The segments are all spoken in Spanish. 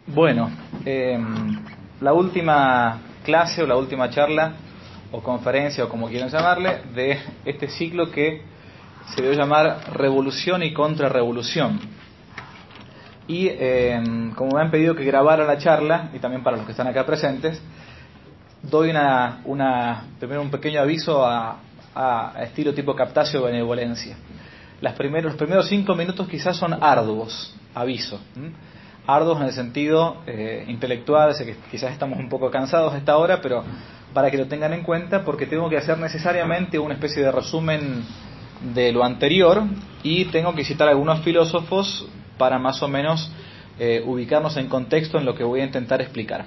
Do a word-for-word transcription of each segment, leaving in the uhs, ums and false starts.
Bueno, eh, la última clase o la última charla o conferencia o como quieran llamarle de este ciclo que se dio llamar Revolución y Contrarrevolución. Y eh, como me han pedido que grabara la charla, y también para los que están acá presentes, doy una, una primero un pequeño aviso a, a, a estilo tipo Captatio Benevolencia. Las primeros, los primeros cinco minutos quizás son arduos, aviso. ¿m? Arduos en el sentido eh, intelectual, sé que quizás estamos un poco cansados a esta hora, pero para que lo tengan en cuenta, porque tengo que hacer necesariamente una especie de resumen de lo anterior y tengo que citar a algunos filósofos para más o menos eh, ubicarnos en contexto en lo que voy a intentar explicar.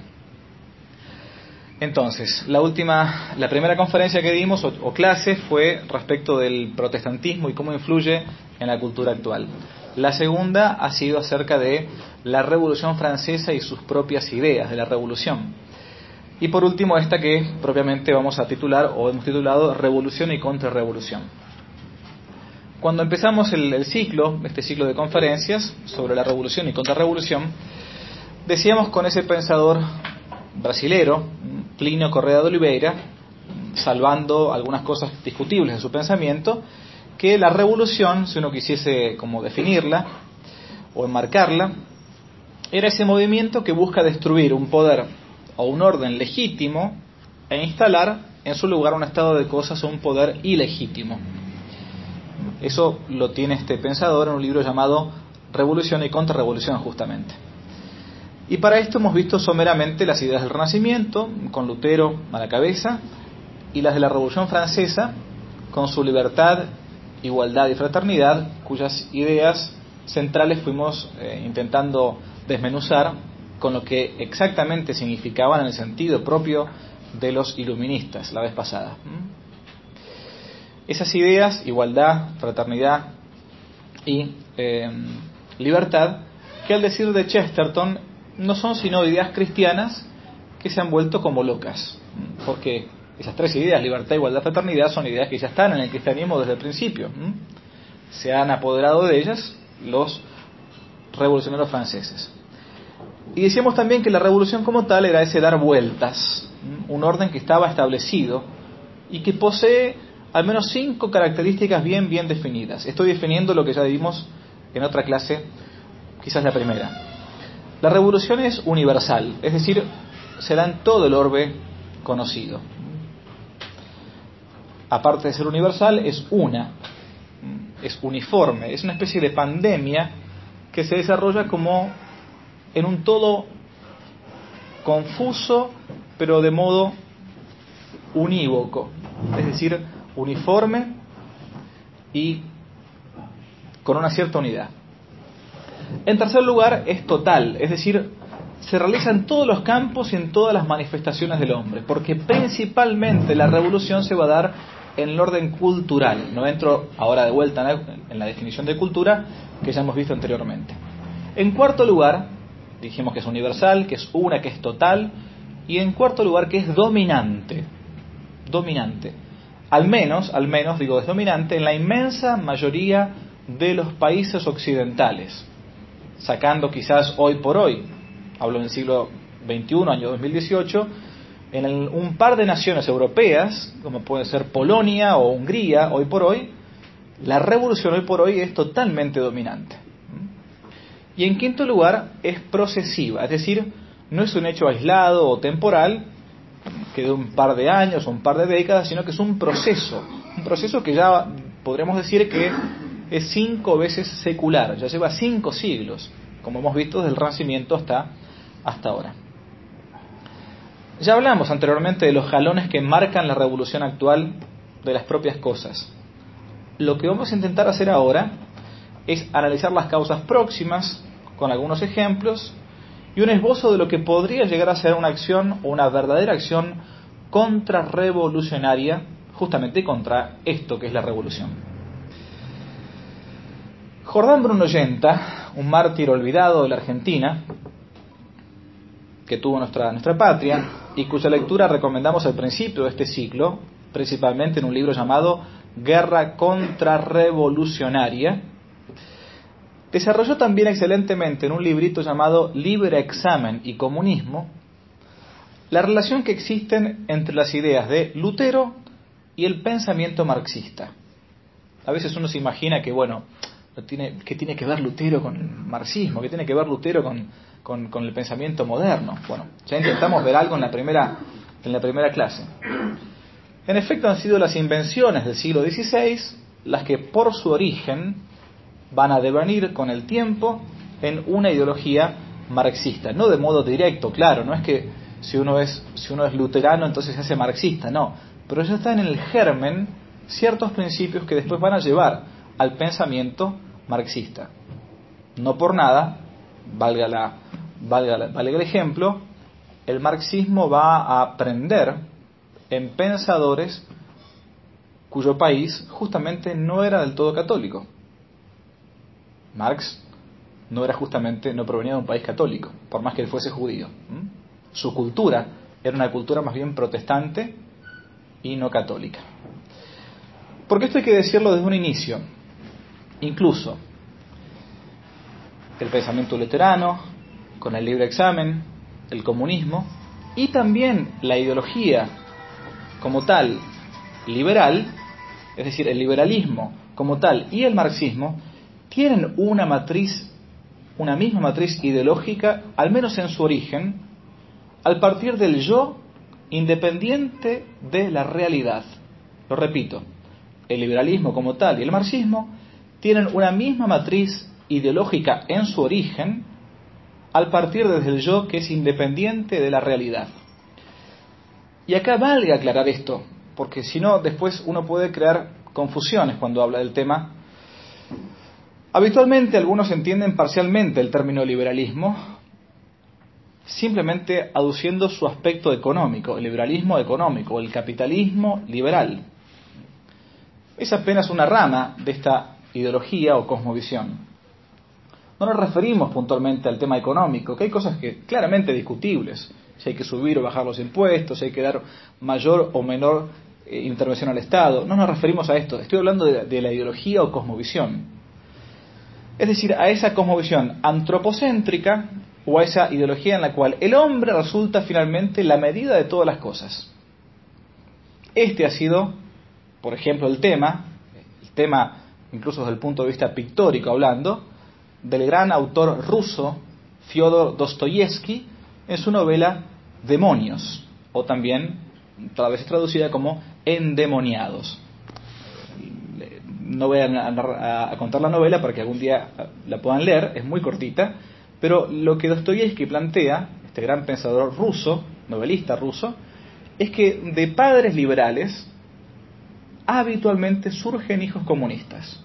Entonces, la última, la primera conferencia que dimos o, o clase fue respecto del protestantismo y cómo influye en la cultura actual. La segunda ha sido acerca de la Revolución Francesa y sus propias ideas de la revolución. Y por último esta que propiamente vamos a titular o hemos titulado Revolución y Contrarrevolución. Cuando empezamos el, el ciclo, este ciclo de conferencias sobre la revolución y contrarrevolución, decíamos con ese pensador brasilero, Plínio Correa de Oliveira, salvando algunas cosas discutibles de su pensamiento, que la revolución, si uno quisiese como definirla o enmarcarla, era ese movimiento que busca destruir un poder o un orden legítimo e instalar en su lugar un estado de cosas o un poder ilegítimo. Eso lo tiene este pensador en un libro llamado Revolución y Contrarrevolución, justamente. Y para esto hemos visto someramente las ideas del Renacimiento, con Lutero a la cabeza, y las de la Revolución Francesa, con su libertad, igualdad y fraternidad, cuyas ideas centrales fuimos eh, intentando desmenuzar con lo que exactamente significaban en el sentido propio de los iluministas la vez pasada. Esas ideas, igualdad, fraternidad y eh, libertad, que al decir de Chesterton no son sino ideas cristianas que se han vuelto como locas, porque esas tres ideas, libertad, igualdad, fraternidad, son ideas que ya están en el cristianismo desde el principio. Se han apoderado de ellas los revolucionarios franceses. Y decíamos también que la revolución como tal era ese dar vueltas, un orden que estaba establecido y que posee al menos cinco características bien, bien definidas. Estoy definiendo lo que ya vimos en otra clase, quizás la primera. La revolución es universal, es decir, se da en todo el orbe conocido. Aparte de ser universal, es una, es uniforme, es una especie de pandemia que se desarrolla como en un todo confuso, pero de modo unívoco, es decir, uniforme y con una cierta unidad. En tercer lugar, es total, es decir, se realiza en todos los campos y en todas las manifestaciones del hombre, porque principalmente la revolución se va a dar en el orden cultural. No entro ahora de vuelta en la definición de cultura que ya hemos visto anteriormente. En cuarto lugar, dijimos que es universal, que es una, que es total, y en cuarto lugar que es dominante. Dominante. Al menos, al menos digo es dominante en la inmensa mayoría de los países occidentales, sacando quizás hoy por hoy, hablo en el siglo veintiuno, año dos mil dieciocho, en el, un par de naciones europeas, como puede ser Polonia o Hungría, hoy por hoy, la revolución hoy por hoy es totalmente dominante. Y en quinto lugar, es procesiva, es decir, no es un hecho aislado o temporal, que de un par de años o un par de décadas, sino que es un proceso, un proceso que ya podremos decir que es cinco veces secular, ya lleva cinco siglos, como hemos visto desde el Renacimiento hasta, hasta ahora. Ya hablamos anteriormente de los jalones que marcan la revolución actual de las propias cosas. Lo que vamos a intentar hacer ahora es analizar las causas próximas con algunos ejemplos y un esbozo de lo que podría llegar a ser una acción o una verdadera acción contrarrevolucionaria, justamente contra esto que es la revolución. Jordán Bruno Ollenta, un mártir olvidado de la Argentina, que tuvo nuestra, nuestra patria, y cuya lectura recomendamos al principio de este ciclo, principalmente en un libro llamado Guerra Contrarrevolucionaria, desarrolló también excelentemente en un librito llamado Libre Examen y Comunismo la relación que existen entre las ideas de Lutero y el pensamiento marxista. A veces uno se imagina que, bueno, tiene, ¿qué tiene que ver Lutero con el marxismo? ¿Qué tiene que ver Lutero con, con, con el pensamiento moderno? Bueno, ya intentamos ver algo en la primera, en la primera clase. En efecto, han sido las invenciones del siglo dieciséis las que por su origen van a devenir con el tiempo en una ideología marxista. No de modo directo, claro, no es que si uno es, si uno es luterano entonces se hace marxista, no. Pero ya están en el germen ciertos principios que después van a llevar al pensamiento marxista. No por nada, valga, la, valga, la, valga el ejemplo, el marxismo va a aprender en pensadores cuyo país justamente no era del todo católico. Marx no era justamente, no provenía de un país católico, por más que él fuese judío. ¿Mm? Su cultura era una cultura más bien protestante y no católica. Porque esto hay que decirlo desde un inicio. Incluso el pensamiento luterano, con el libre examen, el comunismo y también la ideología como tal liberal, es decir, el liberalismo como tal y el marxismo, tienen una matriz, una misma matriz ideológica, al menos en su origen, al partir del yo independiente de la realidad. Lo repito, el liberalismo como tal y el marxismo tienen una misma matriz ideológica en su origen, al partir desde el yo que es independiente de la realidad. Y acá valga aclarar esto, porque si no, después uno puede crear confusiones cuando habla del tema. Habitualmente algunos entienden parcialmente el término liberalismo simplemente aduciendo su aspecto económico, el liberalismo económico, el capitalismo liberal. Es apenas una rama de esta ideología o cosmovisión. No nos referimos puntualmente al tema económico, que hay cosas que claramente discutibles, si hay que subir o bajar los impuestos, si hay que dar mayor o menor eh, intervención al Estado. No nos referimos a esto, estoy hablando de, de la ideología o cosmovisión. Es decir, a esa cosmovisión antropocéntrica o a esa ideología en la cual el hombre resulta finalmente la medida de todas las cosas. Este ha sido, por ejemplo, el tema, el tema incluso desde el punto de vista pictórico hablando, del gran autor ruso Fyodor Dostoyevsky en su novela Demonios, o también a veces traducida como Endemoniados. No voy a, a, a contar la novela para que algún día la puedan leer, es muy cortita, pero lo que Dostoyevsky plantea, este gran pensador ruso, novelista ruso, es que de padres liberales habitualmente surgen hijos comunistas.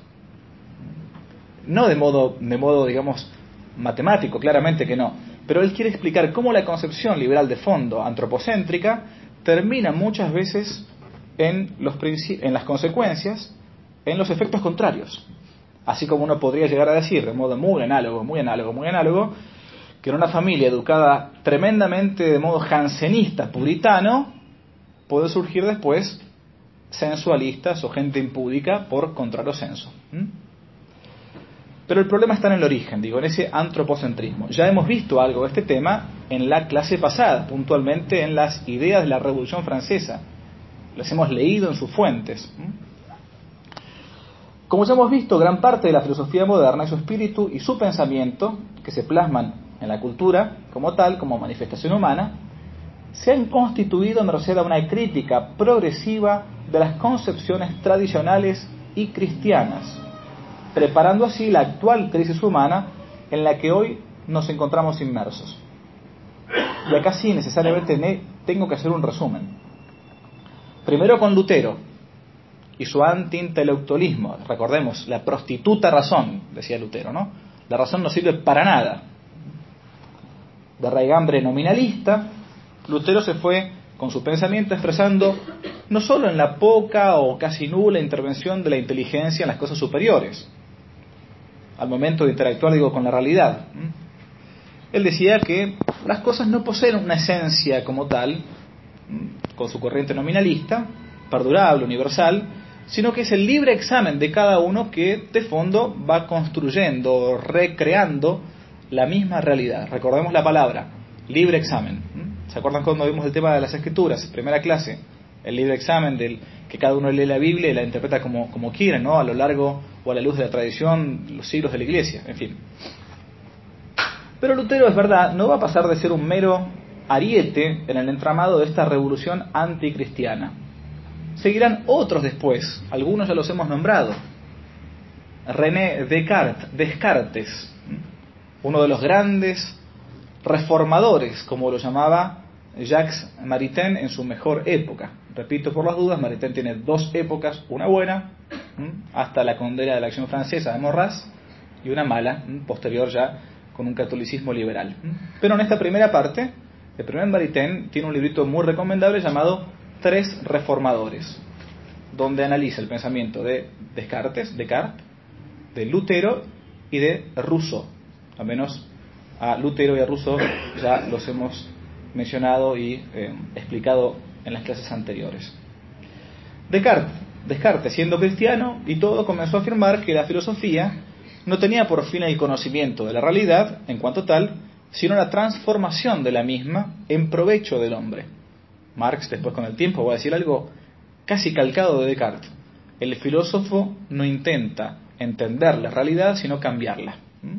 No de modo, de modo, digamos, matemático, claramente que no, pero él quiere explicar cómo la concepción liberal de fondo, antropocéntrica, termina muchas veces en, los princi- en las consecuencias, en los efectos contrarios. Así como uno podría llegar a decir, de modo muy análogo, muy análogo, muy análogo, que en una familia educada tremendamente de modo jansenista, puritano, puede surgir después sensualistas o gente impúdica por contrario senso. ¿Mm? Pero el problema está en el origen, digo, en ese antropocentrismo. Ya hemos visto algo de este tema en la clase pasada, puntualmente en las ideas de la Revolución Francesa. Las hemos leído en sus fuentes. Como ya hemos visto, gran parte de la filosofía moderna y su espíritu y su pensamiento, que se plasman en la cultura como tal, como manifestación humana, se han constituido en merced a una crítica progresiva de las concepciones tradicionales y cristianas, preparando así la actual crisis humana en la que hoy nos encontramos inmersos. Y acá sí, necesariamente tengo que hacer un resumen. Primero con Lutero y su anti-intelectualismo. Recordemos, la prostituta razón, decía Lutero, ¿no? La razón no sirve para nada. De raigambre nominalista, Lutero se fue con su pensamiento expresando no solo en la poca o casi nula intervención de la inteligencia en las cosas superiores, al momento de interactuar, digo, con la realidad. Él decía que las cosas no poseen una esencia como tal, con su corriente nominalista, perdurable, universal, sino que es el libre examen de cada uno que de fondo va construyendo, recreando la misma realidad. Recordemos la palabra, libre examen. ¿Se acuerdan cuando vimos el tema de las escrituras? Primera clase, el libre examen del que cada uno lee la Biblia y la interpreta como, como quiere, ¿no? A lo largo o a la luz de la tradición, los siglos de la Iglesia, en fin. Pero Lutero, es verdad, no va a pasar de ser un mero ariete en el entramado de esta revolución anticristiana. Seguirán otros después, algunos ya los hemos nombrado. René Descartes, Descartes, uno de los grandes reformadores, como lo llamaba Jacques Maritain en su mejor época. Repito por las dudas, Maritain tiene dos épocas, una buena, hasta la condena de la Acción Francesa de Maurras, y una mala, posterior ya, con un catolicismo liberal. Pero en esta primera parte, el primer Maritain tiene un librito muy recomendable llamado Tres Reformadores, donde analiza el pensamiento de Descartes, Descartes, de Lutero y de Rousseau. Al menos a Lutero y a Rousseau ya los hemos mencionado y eh, explicado en las clases anteriores. Descartes, Descartes, siendo cristiano y todo, comenzó a afirmar que la filosofía no tenía por fin el conocimiento de la realidad en cuanto tal, sino la transformación de la misma en provecho del hombre. Marx, después con el tiempo, va a decir algo casi calcado de Descartes. El filósofo no intenta entender la realidad, sino cambiarla.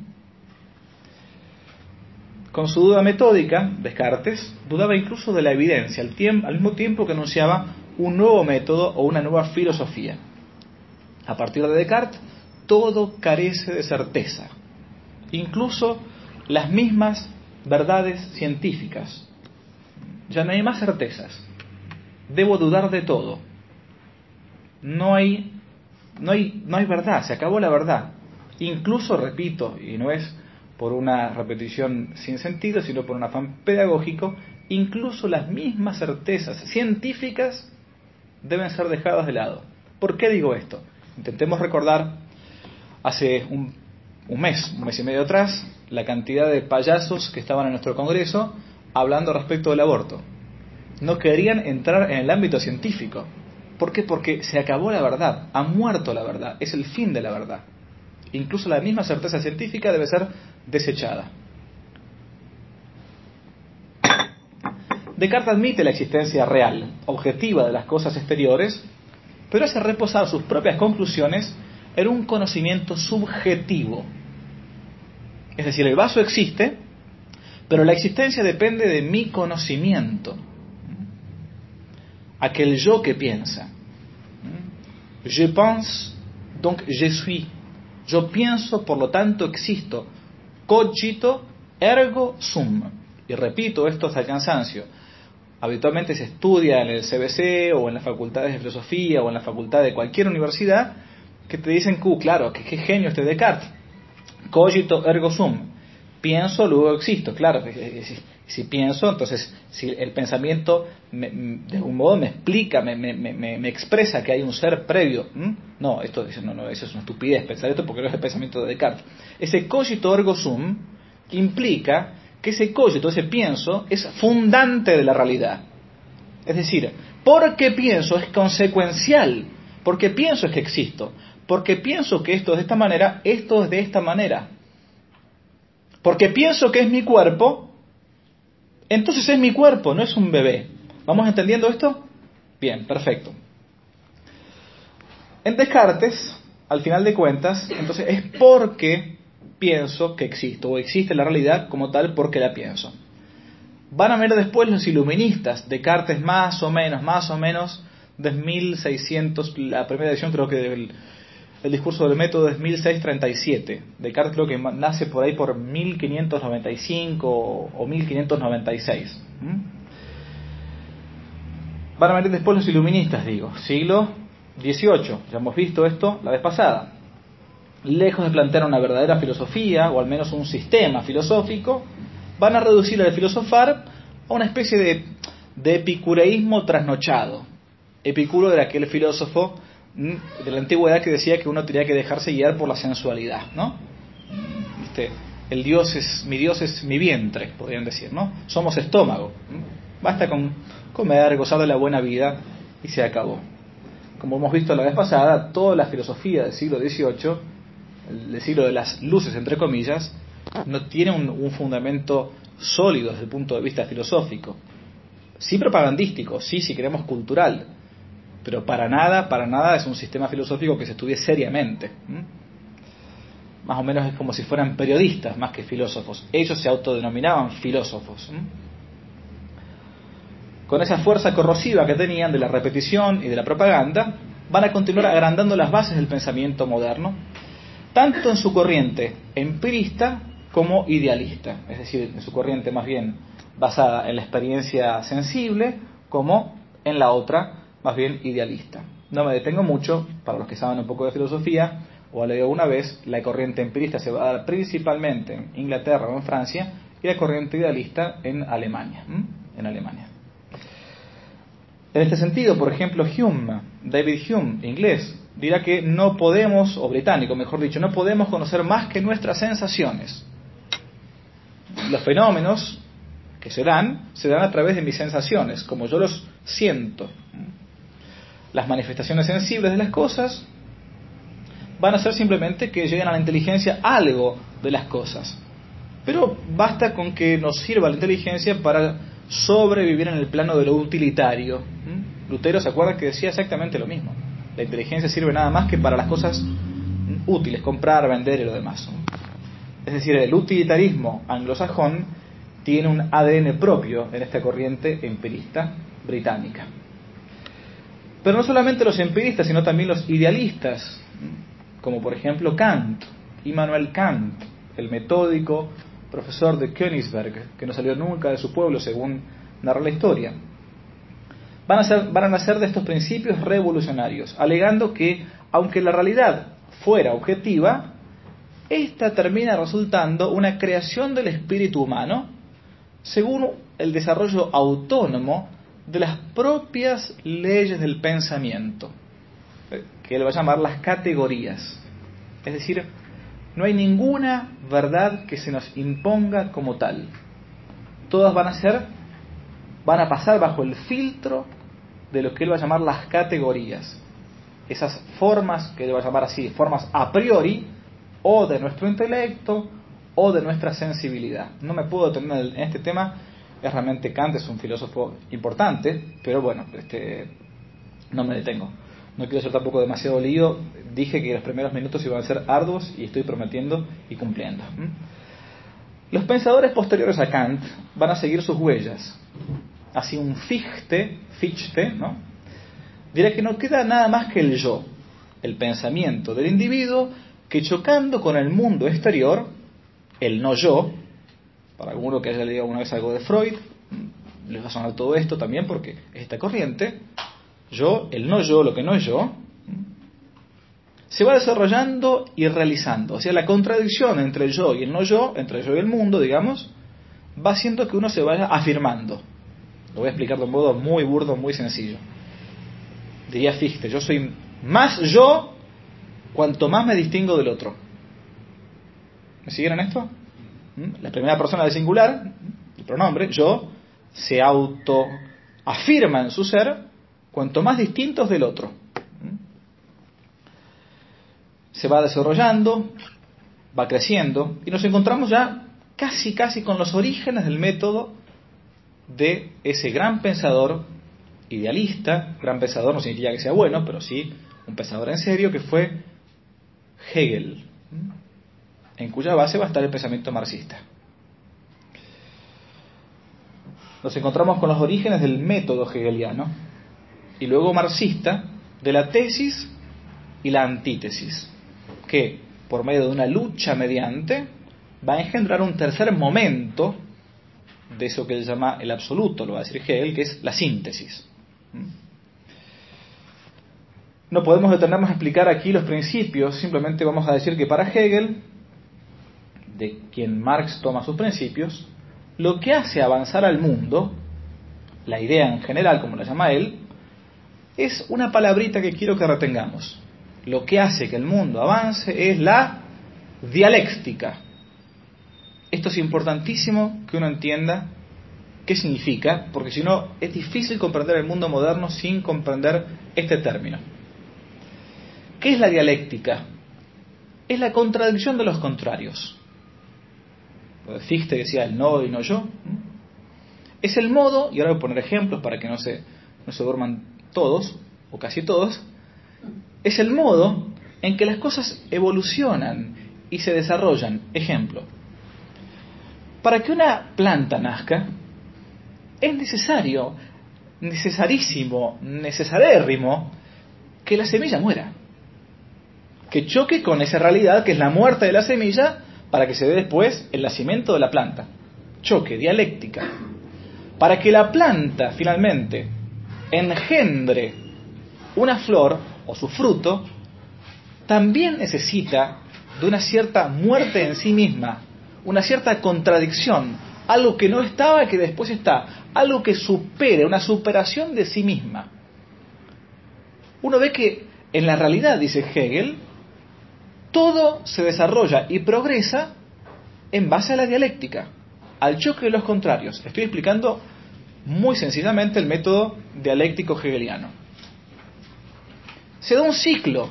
Con su duda metódica, Descartes dudaba incluso de la evidencia, al, tiempo, al mismo tiempo que anunciaba un nuevo método o una nueva filosofía. A partir de Descartes, todo carece de certeza, incluso las mismas verdades científicas. Ya no hay más certezas. Debo dudar de todo. No hay, no hay, no hay verdad, se acabó la verdad. Incluso, repito, y no es por una repetición sin sentido, sino por un afán pedagógico, incluso las mismas certezas científicas deben ser dejadas de lado. ¿Por qué digo esto? Intentemos recordar hace un, un mes, un mes y medio atrás, la cantidad de payasos que estaban en nuestro Congreso hablando respecto del aborto. No querían entrar en el ámbito científico. ¿Por qué? Porque se acabó la verdad, ha muerto la verdad, es el fin de la verdad. Incluso la misma certeza científica debe ser desechada. Descartes admite la existencia real, objetiva de las cosas exteriores, pero hace reposar sus propias conclusiones en un conocimiento subjetivo. Es decir, el vaso existe, pero la existencia depende de mi conocimiento. Aquel yo que piensa. Je pense, donc je suis. Yo pienso, por lo tanto existo. Cogito, ergo sum. Y repito esto hasta el cansancio. Habitualmente se estudia en el C B C o en las facultades de filosofía o en la facultad de cualquier universidad que te dicen que, uh, claro, que qué genio este Descartes. Cogito, ergo sum. Pienso, luego existo. Claro, si, si pienso, entonces si el pensamiento me, de algún modo me explica, me, me, me, me expresa que hay un ser previo. ¿Mm? No, esto no, no, eso es una estupidez pensar esto porque no es el pensamiento de Descartes. Ese cogito, ergo sum implica que ese cogito, ese pienso, es fundante de la realidad. Es decir, porque pienso es consecuencial, porque pienso es que existo, porque pienso que esto es de esta manera, esto es de esta manera. Porque pienso que es mi cuerpo, entonces es mi cuerpo, no es un bebé. ¿Vamos entendiendo esto? Bien, perfecto. En Descartes, al final de cuentas, entonces es porque pienso que existo, o existe la realidad como tal porque la pienso. Van a ver después los iluministas, Descartes más o menos, más o menos, de mil seiscientos, la primera edición creo que el, el discurso del método es mil seiscientos treinta y siete. Descartes creo que nace por ahí por mil quinientos noventa y cinco o mil quinientos noventa y seis. ¿Mm? Van a venir después los iluministas, digo, siglo dieciocho. Ya hemos visto esto la vez pasada. Lejos de plantear una verdadera filosofía, o al menos un sistema filosófico, van a reducir el filosofar a una especie de, de epicureísmo trasnochado. Epicuro era aquel filósofo de la antigüedad que decía que uno tenía que dejarse guiar por la sensualidad, ¿no? Este, el Dios es, mi Dios es mi vientre, podrían decir, ¿no? Somos estómago. Basta con comer, gozar de la buena vida y se acabó. como hemos visto la vez pasada, toda la filosofía del siglo dieciocho, el siglo de las luces entre comillas, no tiene un, un fundamento sólido desde el punto de vista filosófico. Sí propagandístico, sí, si queremos cultural, pero para nada, para nada es un sistema filosófico que se estudie seriamente. ¿Mm? Más o menos es como si fueran periodistas más que filósofos. Ellos se autodenominaban filósofos. ¿Mm? Con esa fuerza corrosiva que tenían de la repetición y de la propaganda, van a continuar agrandando las bases del pensamiento moderno, tanto en su corriente empirista como idealista, es decir, en su corriente más bien basada en la experiencia sensible, como en la otra más bien idealista. No me detengo mucho, para los que saben un poco de filosofía, o han leído una vez, la corriente empirista se va a dar principalmente en Inglaterra o en Francia, y la corriente idealista en Alemania. ¿m? En Alemania. En este sentido, por ejemplo, Hume, David Hume, inglés, dirá que no podemos, o británico mejor dicho, no podemos conocer más que nuestras sensaciones. Los fenómenos que se dan, se dan a través de mis sensaciones, como yo los siento. Las manifestaciones sensibles de las cosas van a ser simplemente que lleguen a la inteligencia algo de las cosas. Pero basta con que nos sirva la inteligencia para sobrevivir en el plano de lo utilitario. ¿Mm? Lutero se acuerda que decía exactamente lo mismo. La inteligencia sirve nada más que para las cosas útiles, comprar, vender y lo demás. Es decir, el utilitarismo anglosajón tiene un A D N propio en esta corriente empirista británica. Pero no solamente los empiristas, sino también los idealistas, como por ejemplo Kant, Immanuel Kant, el metódico profesor de Königsberg, que no salió nunca de su pueblo según narra la historia, van a, ser, van a nacer de estos principios revolucionarios, alegando que, aunque la realidad fuera objetiva, esta termina resultando una creación del espíritu humano según el desarrollo autónomo de las propias leyes del pensamiento, que él va a llamar las categorías. Es decir, no hay ninguna verdad que se nos imponga como tal. Todas van a ser, van a pasar bajo el filtro de lo que él va a llamar las categorías. Esas formas que él va a llamar así, formas a priori, o de nuestro intelecto, o de nuestra sensibilidad. No me puedo detener en este tema, es realmente Kant, es un filósofo importante, pero bueno, este, no me detengo. No quiero ser tampoco demasiado lío. Dije que los primeros minutos iban a ser arduos y estoy prometiendo y cumpliendo. Los pensadores posteriores a Kant van a seguir sus huellas. Así un Fichte, Fichte, ¿no? dirá que no queda nada más que el yo, el pensamiento del individuo que, chocando con el mundo exterior, el no yo, para alguno que haya leído alguna vez algo de Freud, les va a sonar todo esto también porque es esta corriente, yo, el no yo, lo que no es yo, se va desarrollando y realizando. O sea, la contradicción entre el yo y el no yo, entre el yo y el mundo, digamos, va haciendo que uno se vaya afirmando. Lo voy a explicar de un modo muy burdo, muy sencillo. Diría Fichte, yo soy más yo cuanto más me distingo del otro. ¿Me siguen en esto? La primera persona del singular, el pronombre, yo, se autoafirma en su ser cuanto más distintos del otro. Se va desarrollando, va creciendo, y nos encontramos ya casi, casi con los orígenes del método de ese gran pensador idealista. Gran pensador no significa que sea bueno, pero sí un pensador en serio, que fue Hegel, en cuya base va a estar el pensamiento marxista. Nos encontramos con los orígenes del método hegeliano y luego marxista de la tesis y la antítesis, que por medio de una lucha mediante va a engendrar un tercer momento de eso que él llama el absoluto, lo va a decir Hegel, que es la síntesis. No podemos detenernos a explicar aquí los principios, simplemente vamos a decir que para Hegel, de quien Marx toma sus principios, lo que hace avanzar al mundo, la idea en general, como la llama él, es una palabrita que quiero que retengamos. Lo que hace que el mundo avance es la dialéctica. Esto es importantísimo que uno entienda qué significa, porque si no es difícil comprender el mundo moderno sin comprender este término. ¿Qué es la dialéctica? Es la contradicción de los contrarios. Fichte decía el no y no yo. Es el modo, y ahora voy a poner ejemplos para que no se, no se duerman todos, o casi todos, es el modo en que las cosas evolucionan y se desarrollan. Ejemplo, para que una planta nazca, es necesario, necesarísimo, necesarérrimo, que la semilla muera. Que choque con esa realidad que es la muerte de la semilla para que se dé después el nacimiento de la planta. Choque, dialéctica. Para que la planta finalmente engendre una flor o su fruto, también necesita de una cierta muerte en sí misma, una cierta contradicción, algo que no estaba que después está, algo que supere, una superación de sí misma. Uno ve que en la realidad, dice Hegel, todo se desarrolla y progresa en base a la dialéctica, al choque de los contrarios. Estoy explicando muy sencillamente el método dialéctico hegeliano. Se da un ciclo.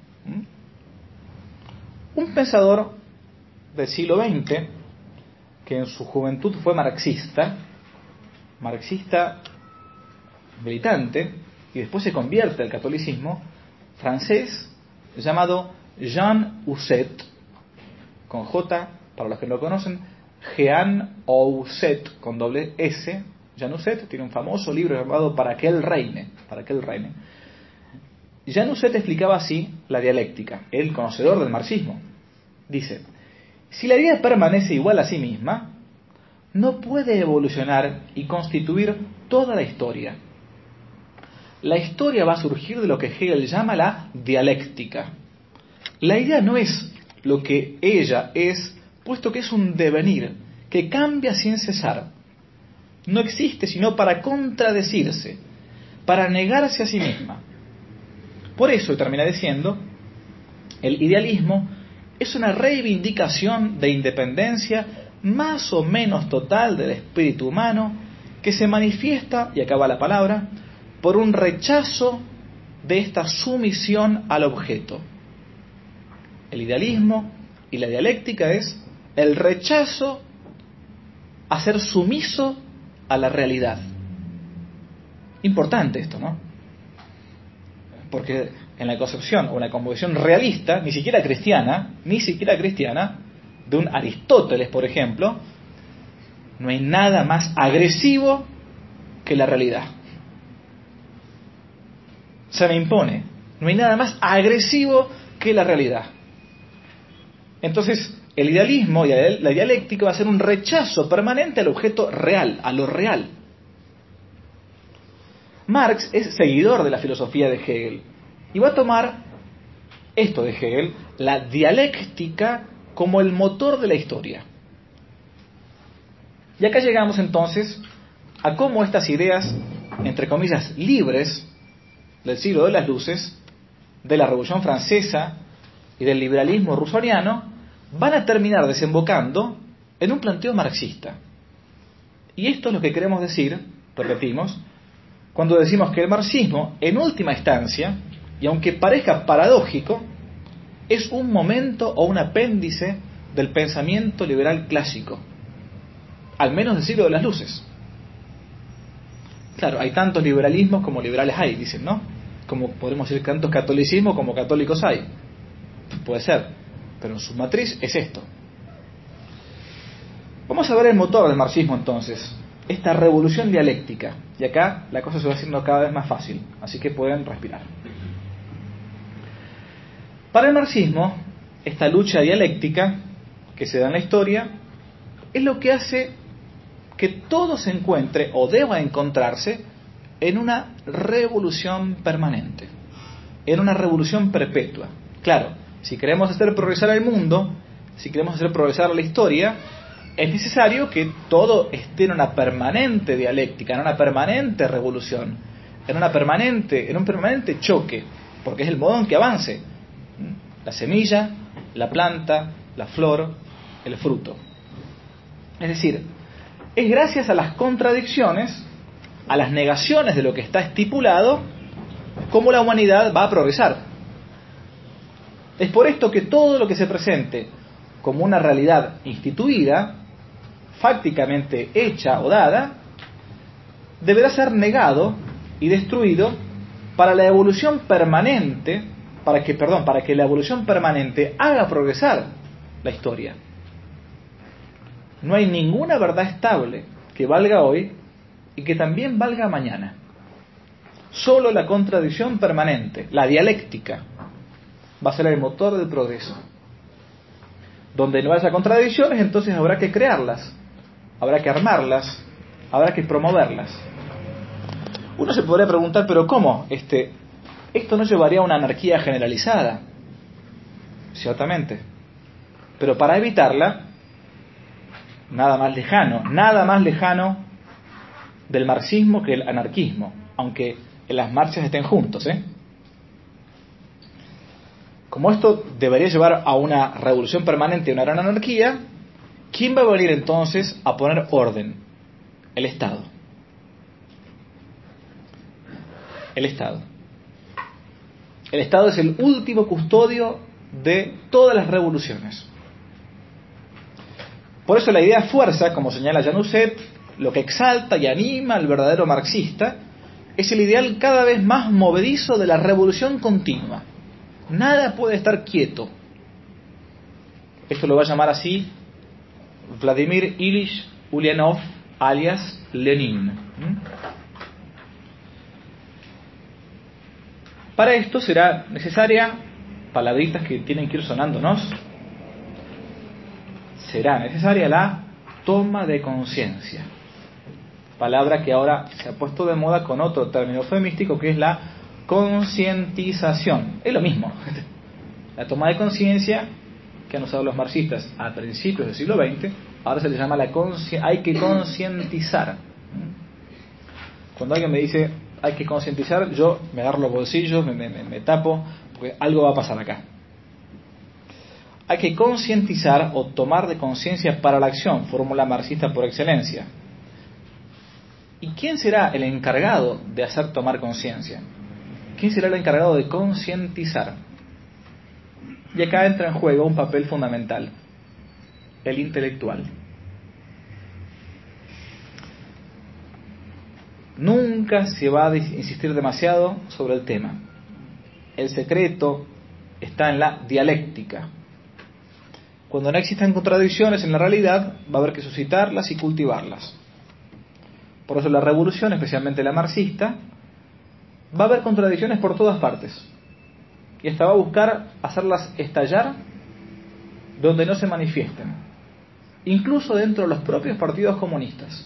Un pensador del siglo veinte, que en su juventud fue marxista, marxista militante, y después se convierte al catolicismo, francés, llamado Jean Husset, con J, para los que no lo conocen, Jean Husset, con doble S. Jean Husset tiene un famoso libro llamado Para que él reine, para que él reine. Jean Husset explicaba así la dialéctica, el conocedor del marxismo. Dice, si la idea permanece igual a sí misma, no puede evolucionar y constituir toda la historia. La historia va a surgir de lo que Hegel llama la dialéctica. La idea no es lo que ella es, puesto que es un devenir que cambia sin cesar. No existe sino para contradecirse, para negarse a sí misma. Por eso, y termina diciendo, el idealismo es una reivindicación de independencia más o menos total del espíritu humano que se manifiesta, y acaba la palabra, por un rechazo de esta sumisión al objeto. El idealismo y la dialéctica es el rechazo a ser sumiso a la realidad. Importante esto, ¿no? Porque en la concepción o en la concepción realista, ni siquiera cristiana, ni siquiera cristiana, de un Aristóteles, por ejemplo, no hay nada más agresivo que la realidad. Se me impone. No hay nada más agresivo que la realidad. Entonces, el idealismo y la dialéctica va a ser un rechazo permanente al objeto real, a lo real. Marx es seguidor de la filosofía de Hegel y va a tomar esto de Hegel, la dialéctica, como el motor de la historia. Y acá llegamos entonces a cómo estas ideas, entre comillas, libres del siglo de las luces, de la Revolución Francesa y del liberalismo rousseauiano, van a terminar desembocando en un planteo marxista. Y esto es lo que queremos decir, repetimos, cuando decimos que el marxismo, en última instancia, y aunque parezca paradójico, es un momento o un apéndice del pensamiento liberal clásico, al menos del siglo de las luces. Claro, hay tantos liberalismos como liberales hay, dicen, ¿no? Como podemos decir tantos catolicismos como católicos hay. Puede ser, pero en su matriz es esto. Vamos a ver el motor del marxismo entonces, esta revolución dialéctica. Y acá la cosa se va haciendo cada vez más fácil, así que pueden respirar. Para el marxismo, esta lucha dialéctica que se da en la historia es lo que hace que todo se encuentre o deba encontrarse en una revolución permanente, en una revolución perpetua. Claro, si queremos hacer progresar el mundo, si queremos hacer progresar la historia, es necesario que todo esté en una permanente dialéctica, en una permanente revolución, en una permanente, en un permanente choque, porque es el modo en que avance la semilla, la planta, la flor, el fruto. Es decir, es gracias a las contradicciones, a las negaciones de lo que está estipulado, cómo la humanidad va a progresar. Es por esto que todo lo que se presente como una realidad instituida, fácticamente hecha o dada, deberá ser negado y destruido para la evolución permanente, para que, perdón, para que la evolución permanente haga progresar la historia. No hay ninguna verdad estable que valga hoy y que también valga mañana. Solo la contradicción permanente, la dialéctica, va a ser el motor del progreso. Donde no haya contradicciones, entonces habrá que crearlas, habrá que armarlas, habrá que promoverlas. Uno se podría preguntar, pero ¿cómo? Este, esto no llevaría a una anarquía generalizada. Ciertamente. Pero para evitarla, nada más lejano, nada más lejano del marxismo que el anarquismo, aunque en las marchas estén juntos, ¿eh? Como esto debería llevar a una revolución permanente y una gran anarquía, ¿quién va a venir entonces a poner orden? El Estado. El Estado. El Estado es el último custodio de todas las revoluciones. Por eso la idea de fuerza, como señala Januzet, lo que exalta y anima al verdadero marxista, es el ideal cada vez más movedizo de la revolución continua. Nada puede estar quieto. Esto lo va a llamar así Vladimir Ilich Ulyanov, alias Lenin. ¿Mm? Para esto será necesaria, palabritas que tienen que ir sonándonos, será necesaria la toma de conciencia. Palabra que ahora se ha puesto de moda con otro término eufemístico que es la concientización. Es lo mismo. La toma de conciencia que han usado los marxistas a principios del siglo veinte, ahora se le llama la consci- hay que concientizar. Cuando alguien me dice hay que concientizar, yo me agarro los bolsillos, me, me, me tapo, porque algo va a pasar acá. Hay que concientizar o tomar de conciencia para la acción, fórmula marxista por excelencia. ¿Y quién será el encargado de hacer tomar conciencia? ¿Quién será el encargado de concientizar? Y acá entra en juego un papel fundamental, el intelectual. Nunca se va a insistir demasiado sobre el tema. El secreto está en la dialéctica. Cuando no existan contradicciones en la realidad, va a haber que suscitarlas y cultivarlas. Por eso la revolución, especialmente la marxista, va a haber contradicciones por todas partes. Y esta va a buscar hacerlas estallar donde no se manifiesten, incluso dentro de los propios partidos comunistas.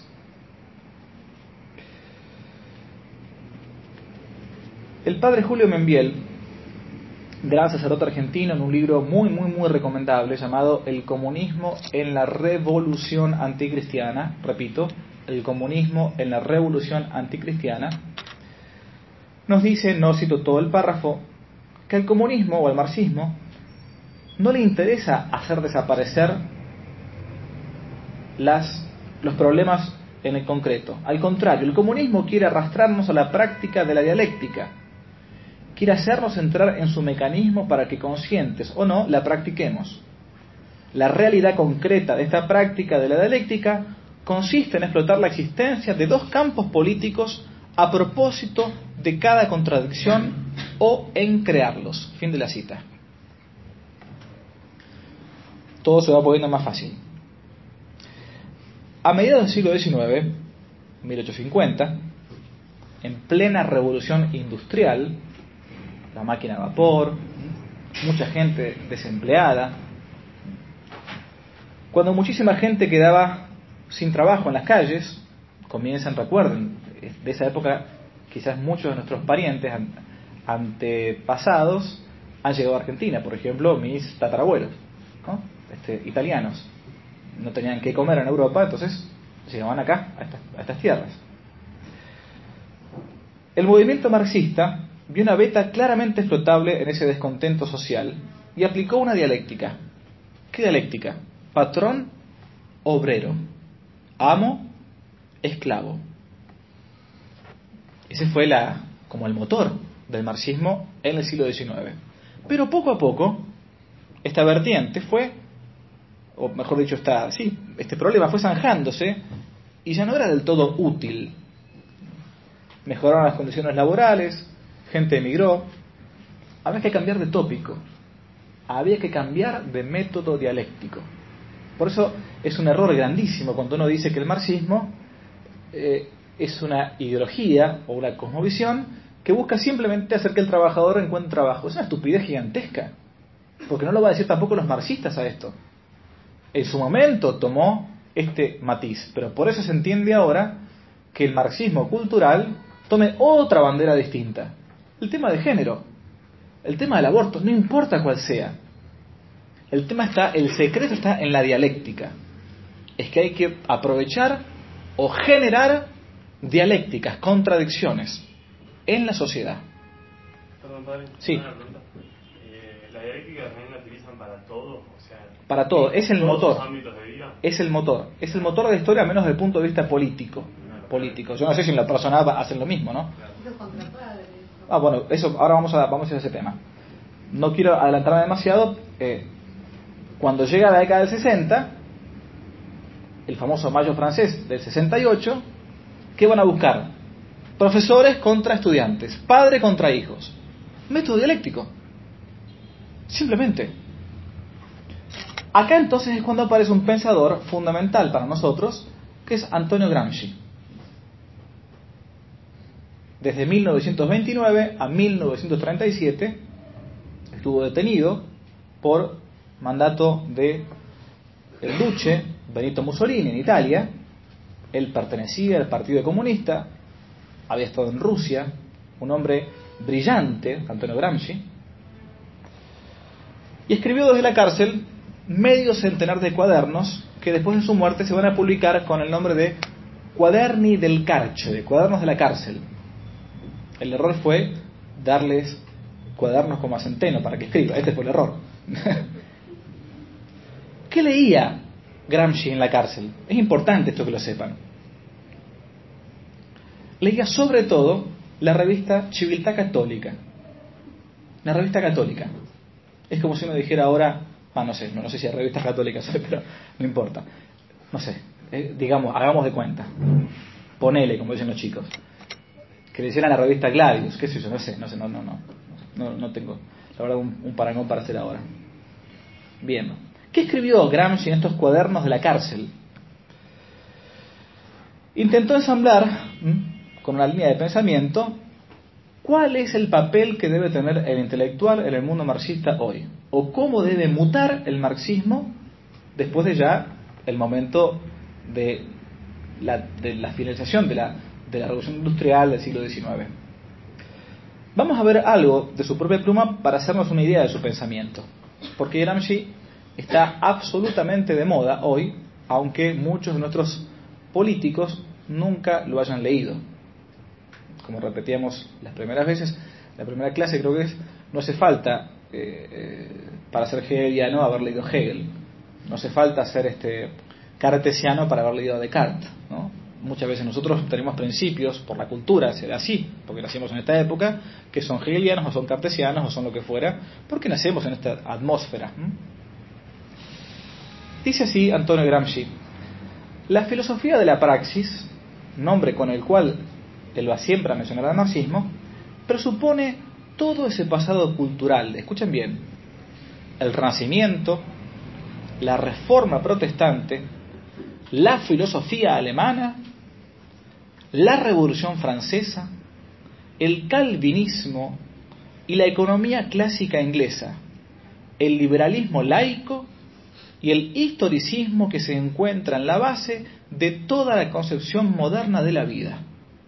El padre Julio Membiel, gran sacerdote argentino, en un libro muy, muy, muy recomendable llamado El comunismo en la revolución anticristiana, repito, El comunismo en la revolución anticristiana, nos dice, no cito todo el párrafo, que al comunismo o al marxismo no le interesa hacer desaparecer las, los problemas en el concreto. Al contrario, el comunismo quiere arrastrarnos a la práctica de la dialéctica. Quiere hacernos entrar en su mecanismo para que, conscientes o no, la practiquemos. La realidad concreta de esta práctica de la dialéctica consiste en explotar la existencia de dos campos políticos a propósito de cada contradicción o en crearlos. Fin de la cita. Todo se va poniendo más fácil. A mediados del siglo diecinueve, mil ochocientos cincuenta, en plena revolución industrial, la máquina de vapor, mucha gente desempleada, cuando muchísima gente quedaba sin trabajo en las calles, comienzan, recuerden, de esa época quizás muchos de nuestros parientes antepasados han llegado a Argentina, por ejemplo mis tatarabuelos, ¿no? este, italianos, no tenían qué comer en Europa, entonces llegaban acá, a estas, a estas tierras. El movimiento marxista vio una beta claramente explotable en ese descontento social y aplicó una dialéctica. ¿Qué dialéctica? Patrón, obrero, amo, esclavo. Ese fue la, como el motor del marxismo en el siglo diecinueve. Pero poco a poco esta vertiente fue, o mejor dicho, está, sí, este problema fue zanjándose y ya no era del todo útil. Mejoraron las condiciones laborales, gente emigró, había que cambiar de tópico, había que cambiar de método dialéctico. Por eso es un error grandísimo cuando uno dice que el marxismo eh, es una ideología o una cosmovisión que busca simplemente hacer que el trabajador encuentre trabajo. Es una estupidez gigantesca, porque no lo va a decir tampoco los marxistas a esto. En su momento tomó este matiz, pero por eso se entiende ahora que el marxismo cultural tome otra bandera distinta. El tema de género, el tema del aborto, no importa cuál sea. El tema está, el secreto está en la dialéctica. Es que hay que aprovechar o generar dialécticas, contradicciones en la sociedad. Perdón, padre. Sí. Eh, ¿La dialéctica también la utilizan para todo? O sea, para todo, es el todos motor. los ámbitos de vida. Es el motor. Es el motor de la historia, menos desde el punto de vista político. político. Yo no sé si en la personal hacen lo mismo, ¿no? Ah, bueno, eso, ahora vamos a, vamos a ir a ese tema. No quiero adelantarme demasiado. Eh, cuando llega la década del sesenta, el famoso Mayo francés del sesenta y ocho, ¿qué van a buscar? Profesores contra estudiantes, padre contra hijos. Método dialéctico. Simplemente. Acá entonces es cuando aparece un pensador fundamental para nosotros, que es Antonio Gramsci. Desde mil novecientos veintinueve a mil novecientos treinta y siete estuvo detenido por mandato de el duce Benito Mussolini en Italia. Él pertenecía al Partido Comunista, había estado en Rusia, un hombre brillante, Antonio Gramsci, y escribió desde la cárcel medio centenar de cuadernos que después de su muerte se van a publicar con el nombre de Quaderni del Carcere, cuadernos de la cárcel. El error fue darles cuadernos como a Centeno para que escriba, este fue el error. ¿Qué leía Gramsci en la cárcel? Es importante esto que lo sepan. Leía sobre todo la revista Civiltà Católica. La revista católica. Es como si uno dijera ahora, ah, no sé, no, no sé si hay revistas católicas, pero no importa. No sé, eh, digamos, hagamos de cuenta. Ponele, como dicen los chicos. Que le hicieran la revista Gladius, qué sé yo, no sé, no sé, no, no, no, no, no tengo, la verdad, un, un parangón para hacer ahora. Bien, ¿qué escribió Gramsci en estos cuadernos de la cárcel? Intentó ensamblar, ¿m? con una línea de pensamiento, cuál es el papel que debe tener el intelectual en el mundo marxista hoy, o cómo debe mutar el marxismo después de ya el momento de la, de la finalización de la de la revolución industrial del siglo diecinueve. Vamos a ver algo de su propia pluma para hacernos una idea de su pensamiento, porque Gramsci está absolutamente de moda hoy, aunque muchos de nuestros políticos nunca lo hayan leído. Como repetíamos las primeras veces, la primera clase creo que es, no hace falta eh, eh, para ser hegeliano haber leído Hegel, no hace falta ser este cartesiano para haber leído a Descartes, ¿no? Muchas veces nosotros tenemos principios por la cultura, será así, porque nacimos en esta época, que son hegelianos o son cartesianos o son lo que fuera, porque nacemos en esta atmósfera. ¿Mm? Dice así Antonio Gramsci: la filosofía de la praxis, nombre con el cual él va siempre a mencionar al marxismo, presupone todo ese pasado cultural, escuchen bien, el Renacimiento, la Reforma Protestante, la filosofía alemana, la Revolución Francesa, el calvinismo y la economía clásica inglesa, el liberalismo laico y el historicismo que se encuentra en la base de toda la concepción moderna de la vida.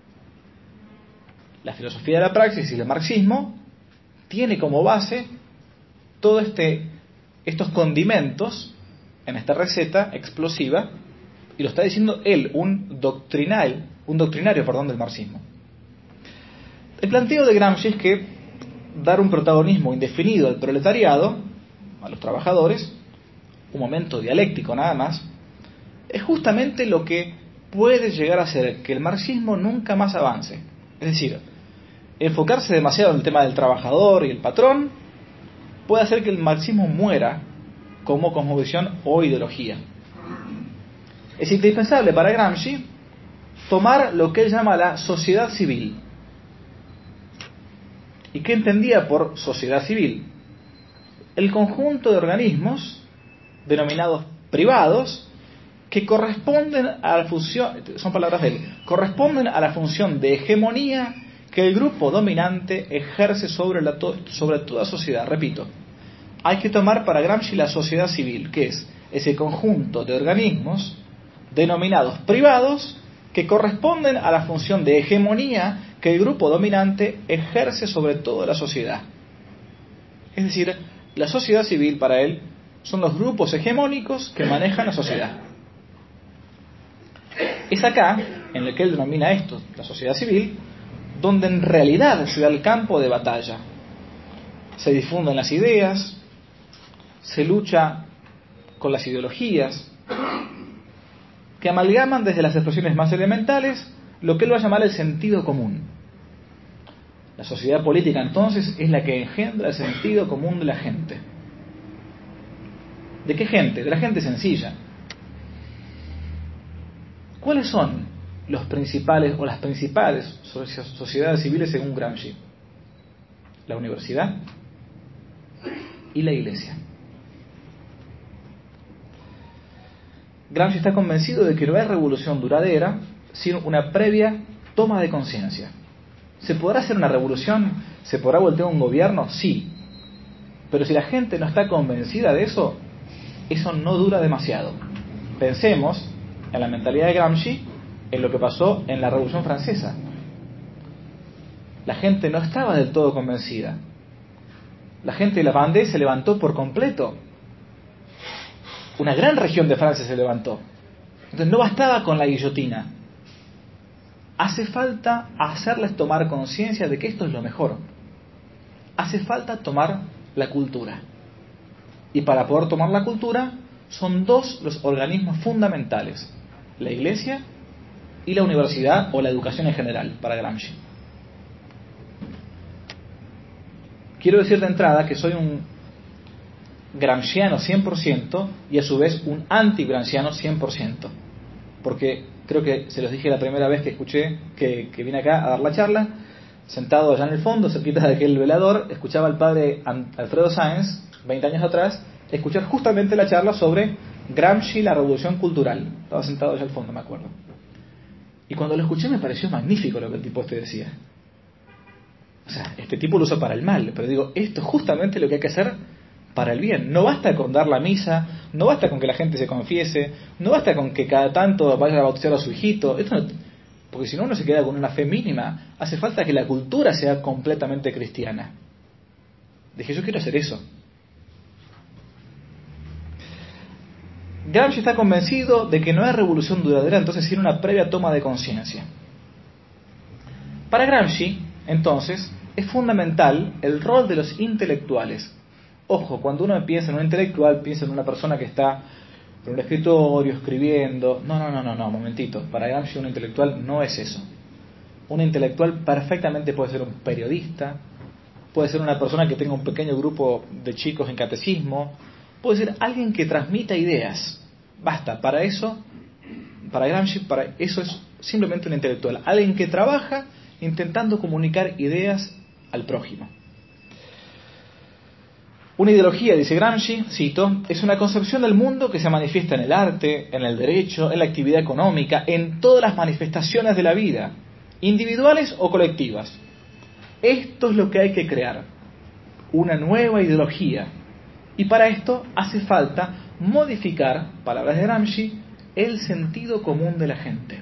La filosofía de la praxis y el marxismo tiene como base todo este, estos condimentos en esta receta explosiva, y lo está diciendo él, un doctrinal, un doctrinario, perdón, del marxismo. El planteo de Gramsci es que dar un protagonismo indefinido al proletariado, a los trabajadores, un momento dialéctico nada más, es justamente lo que puede llegar a hacer que el marxismo nunca más avance. Es decir, enfocarse demasiado en el tema del trabajador y el patrón puede hacer que el marxismo muera como cosmovisión o ideología. Es indispensable para Gramsci tomar lo que él llama la sociedad civil. ¿Y qué entendía por sociedad civil? El conjunto de organismos denominados privados que corresponden a la función, son palabras de él, corresponden a la función de hegemonía que el grupo dominante ejerce sobre, la to- sobre toda sociedad. Repito, hay que tomar para Gramsci la sociedad civil, que es ese conjunto de organismos denominados privados que corresponden a la función de hegemonía que el grupo dominante ejerce sobre toda la sociedad. Es decir, la sociedad civil para él son los grupos hegemónicos que manejan la sociedad. Es acá, en lo que él denomina esto, la sociedad civil, donde en realidad se da el campo de batalla. Se difunden las ideas, se lucha con las ideologías, que amalgaman desde las expresiones más elementales lo que él va a llamar el sentido común. La sociedad política entonces es la que engendra el sentido común de la gente. ¿De qué gente? De la gente sencilla. ¿Cuáles son los principales o las principales sociedades civiles según Gramsci? La universidad y la iglesia. Gramsci está convencido de que no hay revolución duradera sino una previa toma de conciencia. ¿Se podrá hacer una revolución? ¿Se podrá voltear un gobierno? Sí. Pero si la gente no está convencida de eso, eso no dura demasiado. Pensemos en la mentalidad de Gramsci, en lo que pasó en la Revolución Francesa. La gente no estaba del todo convencida. La gente de la Vendée se levantó por completo. Una gran región de Francia se levantó. Entonces no bastaba con la guillotina. Hace falta hacerles tomar conciencia de que esto es lo mejor. Hace falta tomar la cultura. Y para poder tomar la cultura, son dos los organismos fundamentales: la iglesia y la universidad o la educación en general, para Gramsci. Quiero decir de entrada que soy un gramsciano cien por ciento y a su vez un anti-gramsciano cien por ciento. Porque creo que se los dije la primera vez que escuché, que, que vine acá a dar la charla, sentado allá en el fondo, cerquita de aquel velador, escuchaba al padre Alfredo Sáenz, veinte años atrás, escuchar justamente la charla sobre Gramsci, la revolución cultural. Estaba sentado allá al fondo, me acuerdo. Y cuando lo escuché me pareció magnífico lo que el tipo este decía. O sea, este tipo lo usa para el mal, pero digo, esto es justamente lo que hay que hacer para el bien. No basta con dar la misa, no basta con que la gente se confiese, no basta con que cada tanto vaya a bautizar a su hijito. Esto no, porque si no uno se queda con una fe mínima. Hace falta que la cultura sea completamente cristiana. Dije, yo quiero hacer eso. Gramsci está convencido de que no hay revolución duradera, entonces sino una previa toma de conciencia. Para Gramsci, entonces, es fundamental el rol de los intelectuales. Ojo, cuando uno piensa en un intelectual, piensa en una persona que está en un escritorio, escribiendo. No, no, no, no, no, momentito. Para Gramsci un intelectual no es eso. Un intelectual perfectamente puede ser un periodista, puede ser una persona que tenga un pequeño grupo de chicos en catecismo, puede ser alguien que transmita ideas. Basta, para eso, para Gramsci, para eso es simplemente un intelectual. Alguien que trabaja intentando comunicar ideas al prójimo. Una ideología, dice Gramsci, cito, es una concepción del mundo que se manifiesta en el arte, en el derecho, en la actividad económica, en todas las manifestaciones de la vida, individuales o colectivas. Esto es lo que hay que crear, una nueva ideología. Y para esto hace falta modificar, palabras de Gramsci, el sentido común de la gente.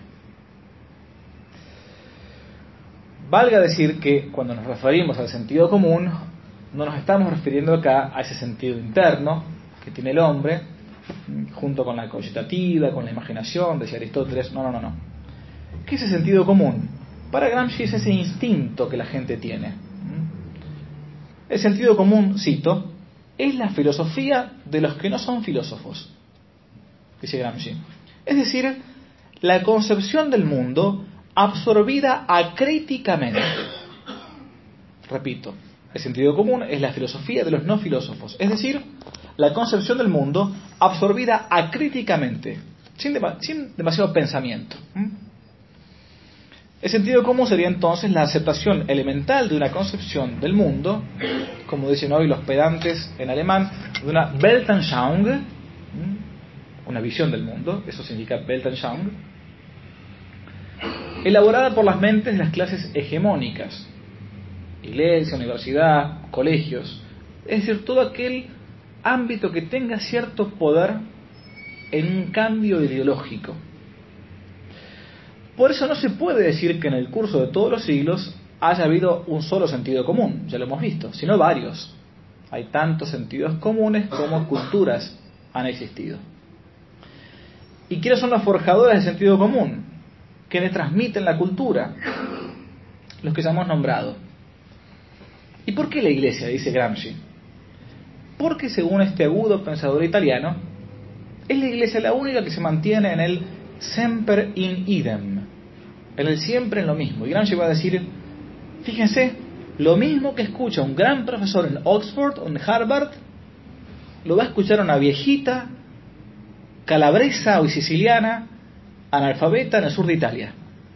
Valga decir que cuando nos referimos al sentido común, no nos estamos refiriendo acá a ese sentido interno que tiene el hombre, junto con la cogitativa, con la imaginación, decía Aristóteles. No, no, no, no. ¿Qué es ese sentido común? Para Gramsci es ese instinto que la gente tiene. El sentido común, cito, es la filosofía de los que no son filósofos, dice Gramsci. Es decir, la concepción del mundo absorbida acríticamente. Repito, el sentido común es la filosofía de los no filósofos, es decir, la concepción del mundo absorbida acríticamente, sin, dema- sin demasiado pensamiento. ¿Mm? El sentido común sería entonces la aceptación elemental de una concepción del mundo, como dicen hoy los pedantes en alemán, de una Weltanschauung, ¿Mm? una visión del mundo, eso significa Weltanschauung, elaborada por las mentes de las clases hegemónicas, iglesia, universidad, colegios, es decir, todo aquel ámbito que tenga cierto poder en un cambio ideológico. Por eso no se puede decir que en el curso de todos los siglos haya habido un solo sentido común, ya lo hemos visto, sino varios. Hay tantos sentidos comunes como culturas han existido. ¿Y quiénes son los forjadores del sentido común? ¿Quiénes transmiten la cultura? Los que ya hemos nombrado. ¿Y por qué la Iglesia? Dice Gramsci. Porque según este agudo pensador italiano, es la Iglesia la única que se mantiene en el semper in idem, en el siempre en lo mismo. Y Gramsci va a decir, fíjense, lo mismo que escucha un gran profesor en Oxford o en Harvard, lo va a escuchar una viejita calabresa o siciliana, analfabeta en el sur de Italia.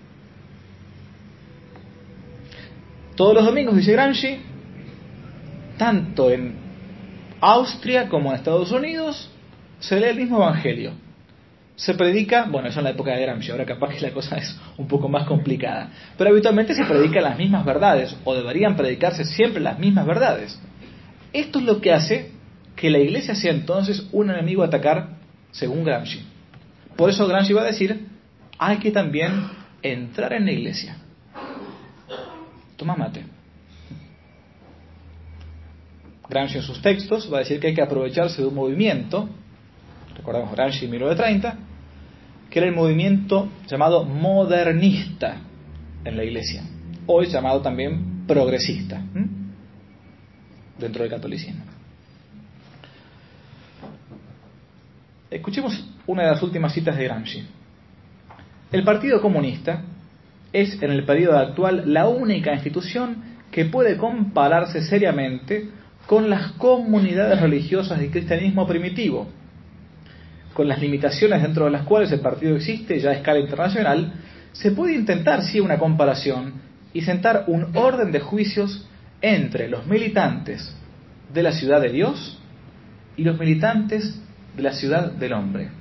Todos los domingos, dice Gramsci, tanto en Austria como en Estados Unidos, se lee el mismo evangelio. Se predica, bueno, eso en la época de Gramsci, ahora capaz que la cosa es un poco más complicada, pero habitualmente se predican las mismas verdades, o deberían predicarse siempre las mismas verdades. Esto es lo que hace que la Iglesia sea entonces un enemigo a atacar, según Gramsci. Por eso Gramsci va a decir, hay que también entrar en la Iglesia. Toma mate. Gramsci en sus textos va a decir que hay que aprovecharse de un movimiento, recordamos Gramsci en mil novecientos treinta, que era el movimiento llamado modernista en la Iglesia, hoy llamado también progresista, ¿m? dentro del catolicismo. Escuchemos una de las últimas citas de Gramsci. El Partido Comunista es en el periodo actual la única institución que puede compararse seriamente con las comunidades religiosas del cristianismo primitivo, con las limitaciones dentro de las cuales el partido existe ya a escala internacional. Se puede intentar sí una comparación y sentar un orden de juicios entre los militantes de la ciudad de Dios y los militantes de la ciudad del hombre.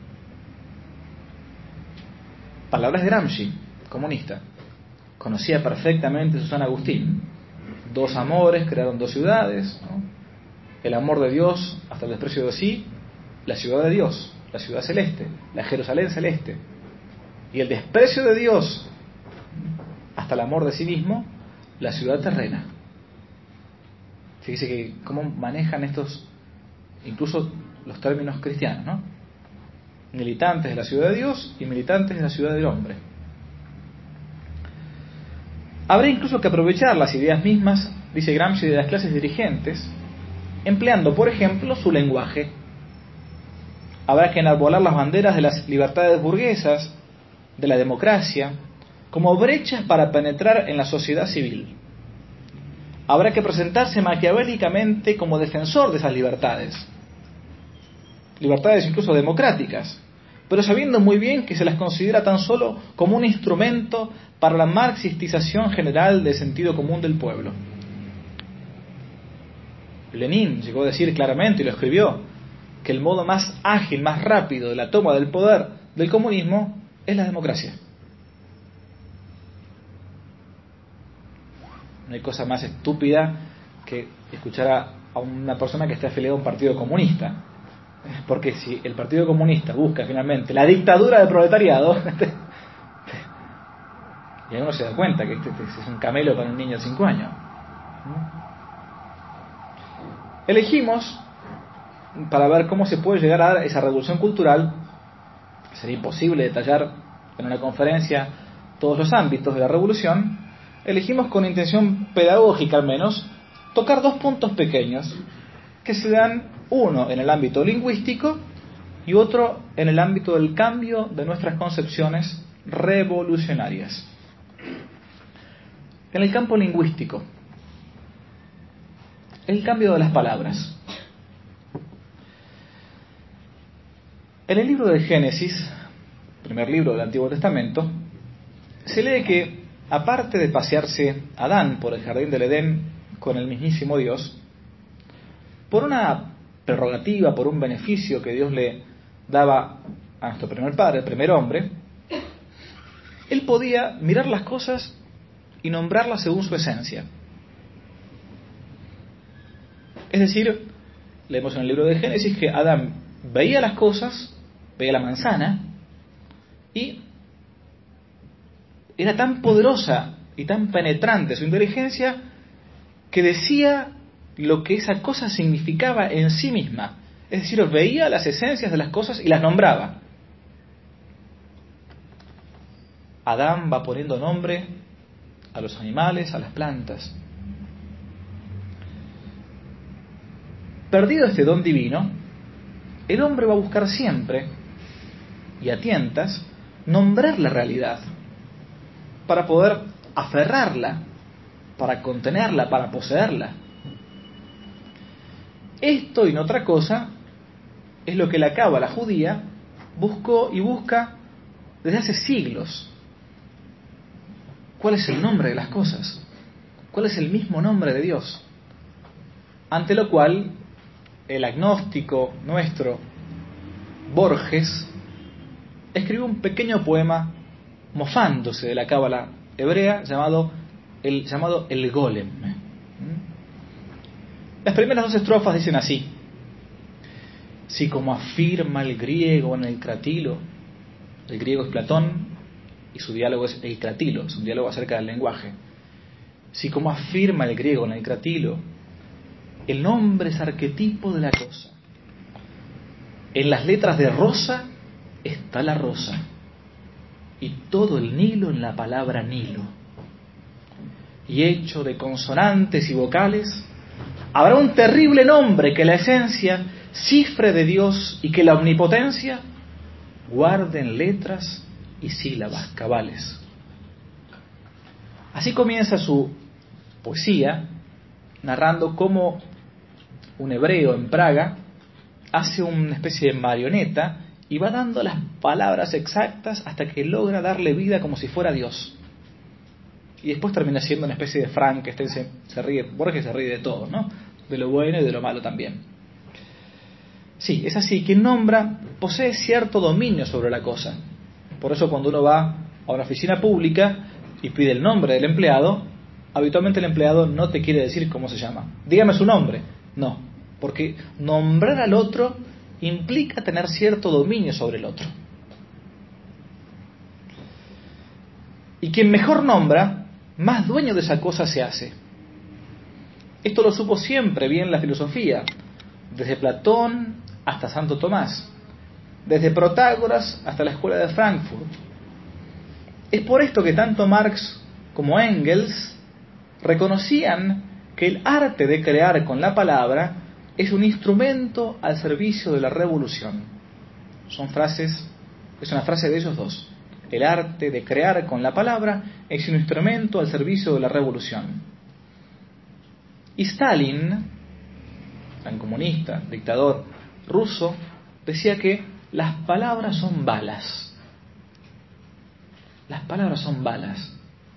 Palabras de Gramsci, comunista. Conocía perfectamente a San Agustín. Dos amores crearon dos ciudades, ¿no? El amor de Dios hasta el desprecio de sí, la ciudad de Dios, la ciudad celeste, la Jerusalén celeste. Y el desprecio de Dios hasta el amor de sí mismo, la ciudad terrena. Fíjese que cómo manejan estos, incluso los términos cristianos, ¿no? Militantes de la ciudad de Dios y militantes de la ciudad del hombre. Habrá incluso que aprovechar las ideas mismas, dice Gramsci, de las clases dirigentes, empleando, por ejemplo, su lenguaje. Habrá que enarbolar las banderas de las libertades burguesas, de la democracia, como brechas para penetrar en la sociedad civil. Habrá que presentarse maquiavélicamente como defensor de esas libertades, libertades incluso democráticas, pero sabiendo muy bien que se las considera tan solo como un instrumento para la marxistización general del sentido común del pueblo. Lenin llegó a decir claramente, y lo escribió, que el modo más ágil, más rápido de la toma del poder del comunismo es la democracia. No hay cosa más estúpida que escuchar a, a una persona que esté afiliada a un partido comunista. Porque si el Partido Comunista busca finalmente la dictadura del proletariado, y uno se da cuenta que este, este es un camelo para un niño de cinco años. Elegimos, para ver cómo se puede llegar a dar esa revolución cultural, sería imposible detallar en una conferencia todos los ámbitos de la revolución, elegimos con intención pedagógica al menos, tocar dos puntos pequeños que se dan, uno en el ámbito lingüístico y otro en el ámbito del cambio de nuestras concepciones revolucionarias. En el campo lingüístico, el cambio de las palabras. En el libro de Génesis, primer libro del Antiguo Testamento, se lee que, aparte de pasearse Adán por el jardín del Edén con el mismísimo Dios, por una prerrogativa, por un beneficio que Dios le daba a nuestro primer padre, el primer hombre, él podía mirar las cosas y nombrarlas según su esencia. Es decir, leemos en el libro de Génesis que Adán veía las cosas, veía la manzana, y era tan poderosa y tan penetrante su inteligencia que decía lo que esa cosa significaba en sí misma. Es decir, veía las esencias de las cosas y las nombraba. Adán va poniendo nombre a los animales, a las plantas. Perdido este don divino, el hombre va a buscar siempre, y a tientas, nombrar la realidad, para poder aferrarla, para contenerla, para poseerla. Esto y no otra cosa es lo que la cábala judía buscó y busca desde hace siglos. ¿Cuál es el nombre de las cosas? ¿Cuál es el mismo nombre de Dios? Ante lo cual, el agnóstico nuestro, Borges, escribió un pequeño poema mofándose de la cábala hebrea llamado el, llamado el Golem. Las primeras dos estrofas dicen así: si como afirma el griego en el Cratilo, el griego es Platón y su diálogo es el Cratilo, es un diálogo acerca del lenguaje. Si como afirma el griego en el Cratilo, el nombre es arquetipo de la cosa, en las letras de rosa está la rosa, y todo el Nilo en la palabra Nilo. Y hecho de consonantes y vocales, habrá un terrible nombre que la esencia cifre de Dios y que la omnipotencia guarde en letras y sílabas cabales. Así comienza su poesía, narrando cómo un hebreo en Praga hace una especie de marioneta y va dando las palabras exactas hasta que logra darle vida como si fuera Dios. Y después termina siendo una especie de Frankenstein, se, se ríe, Borges se ríe de todo, ¿no? De lo bueno y de lo malo también. Sí, es así, quien nombra posee cierto dominio sobre la cosa. Por eso cuando uno va a una oficina pública y pide el nombre del empleado, habitualmente el empleado no te quiere decir cómo se llama. Dígame su nombre. No, porque nombrar al otro implica tener cierto dominio sobre el otro. Y quien mejor nombra, más dueño de esa cosa se hace. Esto lo supo siempre bien la filosofía, desde Platón hasta Santo Tomás, desde Protágoras hasta la escuela de Frankfurt. Es por esto que tanto Marx como Engels reconocían que el arte de crear con la palabra es un instrumento al servicio de la revolución. Son frases, es una frase de ellos dos. El arte de crear con la palabra es un instrumento al servicio de la revolución. Y Stalin, tan comunista, dictador ruso, decía que las palabras son balas. Las palabras son balas.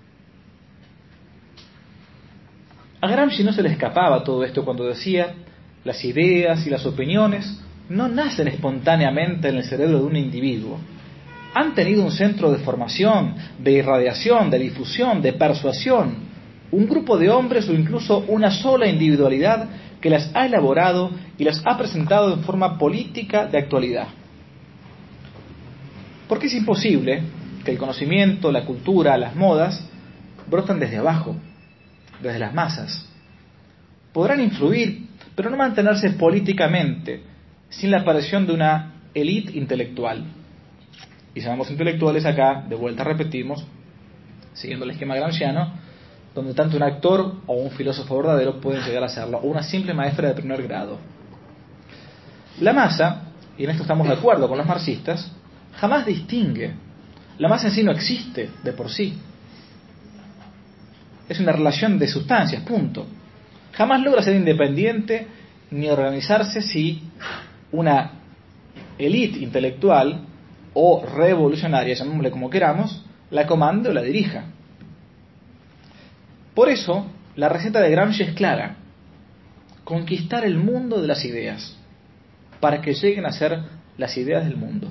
A Gramsci no se le escapaba todo esto cuando decía: las ideas y las opiniones no nacen espontáneamente en el cerebro de un individuo. Han tenido un centro de formación, de irradiación, de difusión, de persuasión, un grupo de hombres o incluso una sola individualidad que las ha elaborado y las ha presentado en forma política de actualidad. Porque es imposible que el conocimiento, la cultura, las modas brotan desde abajo, desde las masas. Podrán influir, pero no mantenerse políticamente, sin la aparición de una élite intelectual. Y llamamos intelectuales acá, de vuelta repetimos, siguiendo el esquema gramsciano, donde tanto un actor o un filósofo verdadero pueden llegar a serlo, o una simple maestra de primer grado. La masa, y en esto estamos de acuerdo con los marxistas, jamás distingue. La masa en sí no existe de por sí. Es una relación de sustancias, punto. Jamás logra ser independiente ni organizarse si una élite intelectual o revolucionaria, llamémosle como queramos, la comande o la dirija. Por eso, la receta de Gramsci es clara: conquistar el mundo de las ideas, para que lleguen a ser las ideas del mundo.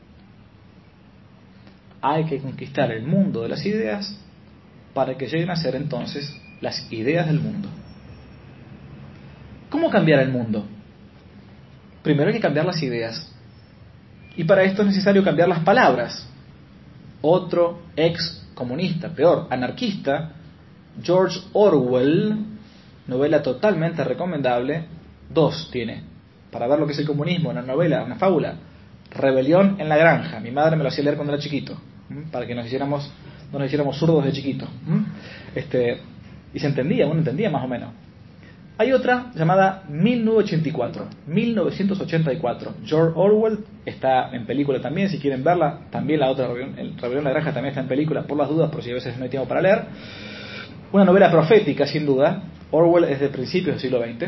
Hay que conquistar el mundo de las ideas para que lleguen a ser entonces las ideas del mundo. ¿Cómo cambiar el mundo? Primero hay que cambiar las ideas. Y para esto es necesario cambiar las palabras. Otro ex comunista, peor, anarquista, George Orwell, novela totalmente recomendable, dos tiene, para ver lo que es el comunismo, una novela, una fábula, Rebelión en la Granja. Mi madre me lo hacía leer cuando era chiquito, para que nos hiciéramos, no nos hiciéramos zurdos de chiquito. Este, y se entendía, uno entendía más o menos. Hay otra llamada mil novecientos ochenta y cuatro. mil novecientos ochenta y cuatro. George Orwell está en película también, si quieren verla. También la otra, el Rebelión en la Granja, también está en película, por las dudas, por si a veces no hay tiempo para leer. Una novela profética, sin duda. Orwell es de principios del siglo veinte.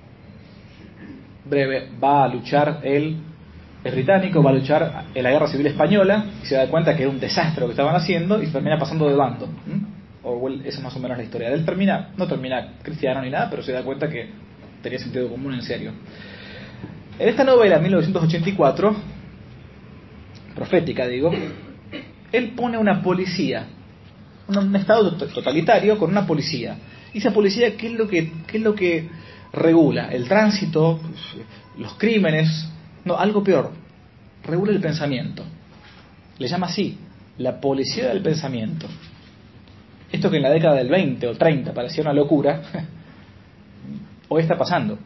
Breve, va a luchar él, es británico, va a luchar en la Guerra Civil Española y se da cuenta que era un desastre lo que estaban haciendo y se termina pasando de bando. ¿Mm? Orwell, esa es más o menos la historia de él. Termina, no termina cristiano ni nada, pero se da cuenta que tenía sentido común en serio. En esta novela, mil novecientos ochenta y cuatro, profética digo, él pone una policía, un estado totalitario con una policía. Y esa policía, ¿qué es lo que, qué es lo que regula? El tránsito, los crímenes, no, algo peor, regula el pensamiento. Le llama así, la policía del pensamiento. Esto que en la década del veinte o treinta parecía una locura, hoy está pasando.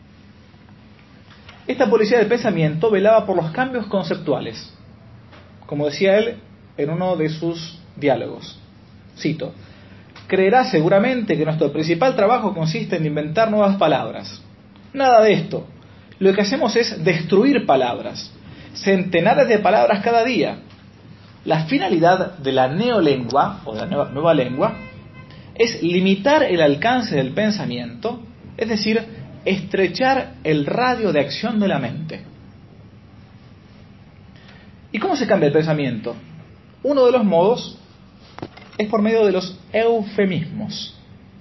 Esta policía del pensamiento velaba por los cambios conceptuales. Como decía él en uno de sus diálogos, cito: creerá seguramente que nuestro principal trabajo consiste en inventar nuevas palabras. Nada de esto. Lo que hacemos es destruir palabras, centenares de palabras cada día. La finalidad de la neolengua, o de la nueva, nueva lengua, es limitar el alcance del pensamiento, es decir, estrechar el radio de acción de la mente. ¿Y cómo se cambia el pensamiento? Uno de los modos es por medio de los eufemismos.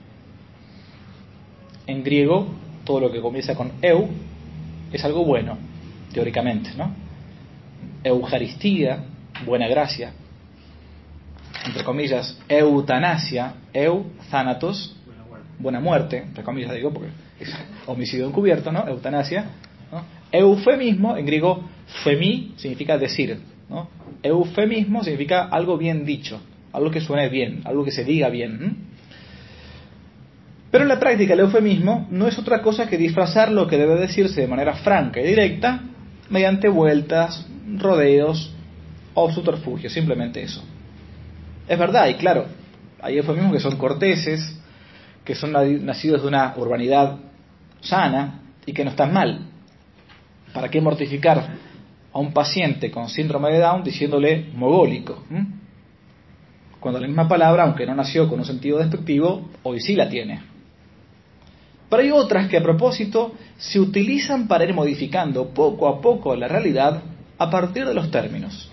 En griego, todo lo que comienza con eu es algo bueno, teóricamente, ¿no? Eucaristía, buena gracia, entre comillas, eutanasia, eu, thanatos, buena muerte, entre comillas digo, porque es homicidio encubierto, ¿no? Eutanasia, ¿no? Eufemismo, en griego, femi, significa decir, ¿no? Eufemismo significa algo bien dicho, algo que suene bien, algo que se diga bien. ¿Mm? Pero en la práctica el eufemismo no es otra cosa que disfrazar lo que debe decirse de manera franca y directa mediante vueltas, rodeos o subterfugios, simplemente eso. Es verdad, y claro, hay eufemismos que son corteses, que son nacidos de una urbanidad sana y que no están mal. ¿Para qué mortificar a un paciente con síndrome de Down diciéndole mogólico? ¿Mm? Cuando la misma palabra, aunque no nació con un sentido despectivo, hoy sí la tiene. Pero hay otras que a propósito se utilizan para ir modificando poco a poco la realidad a partir de los términos.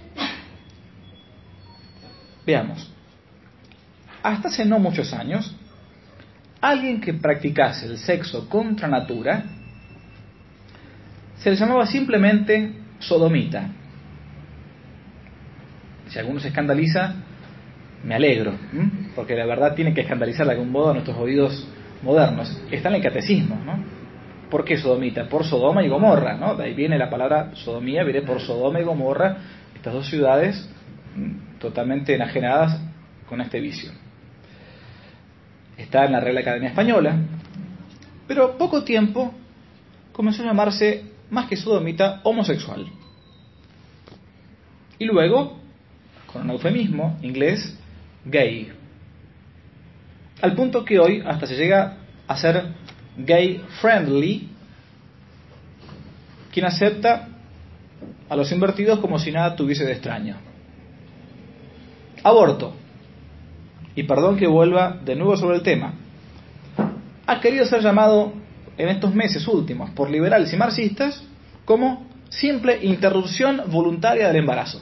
Veamos. Hasta hace no muchos años, alguien que practicase el sexo contra natura se le llamaba simplemente sodomita. Si alguno se escandaliza, me alegro, ¿m? porque la verdad tiene que escandalizar de algún modo a nuestros oídos modernos. Está en el catecismo, ¿no? ¿Por qué sodomita? Por Sodoma y Gomorra, ¿no? De ahí viene la palabra sodomía, viene por Sodoma y Gomorra, estas dos ciudades totalmente enajenadas con este vicio. Está en la Real Academia Española, pero poco tiempo comenzó a llamarse, más que sodomita, homosexual. Y luego, con un eufemismo inglés, gay. Al punto que hoy hasta se llega a ser gay friendly, quien acepta a los invertidos como si nada tuviese de extraño. Aborto. Y perdón que vuelva de nuevo sobre el tema. Ha querido ser llamado en estos meses últimos por liberales y marxistas como simple interrupción voluntaria del embarazo.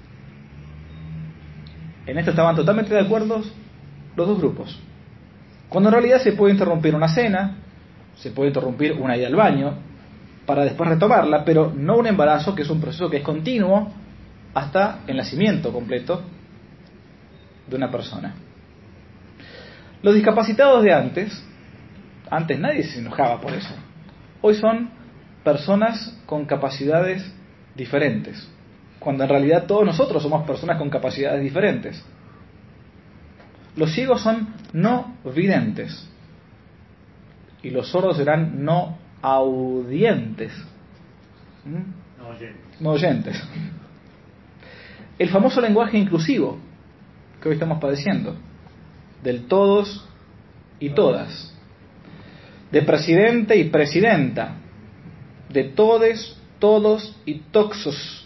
En esto estaban totalmente de acuerdo los dos grupos. Cuando en realidad se puede interrumpir una cena, se puede interrumpir una ida al baño, para después retomarla, pero no un embarazo, que es un proceso que es continuo hasta el nacimiento completo de una persona. Los discapacitados de antes, antes nadie se enojaba por eso. Hoy son personas con capacidades diferentes, cuando en realidad todos nosotros somos personas con capacidades diferentes. Los ciegos son no videntes y los sordos serán no audientes. ¿Mm? No oyentes. No oyentes. El famoso lenguaje inclusivo que hoy estamos padeciendo, del todos y todas, de presidente y presidenta, de todes, todos y toxos.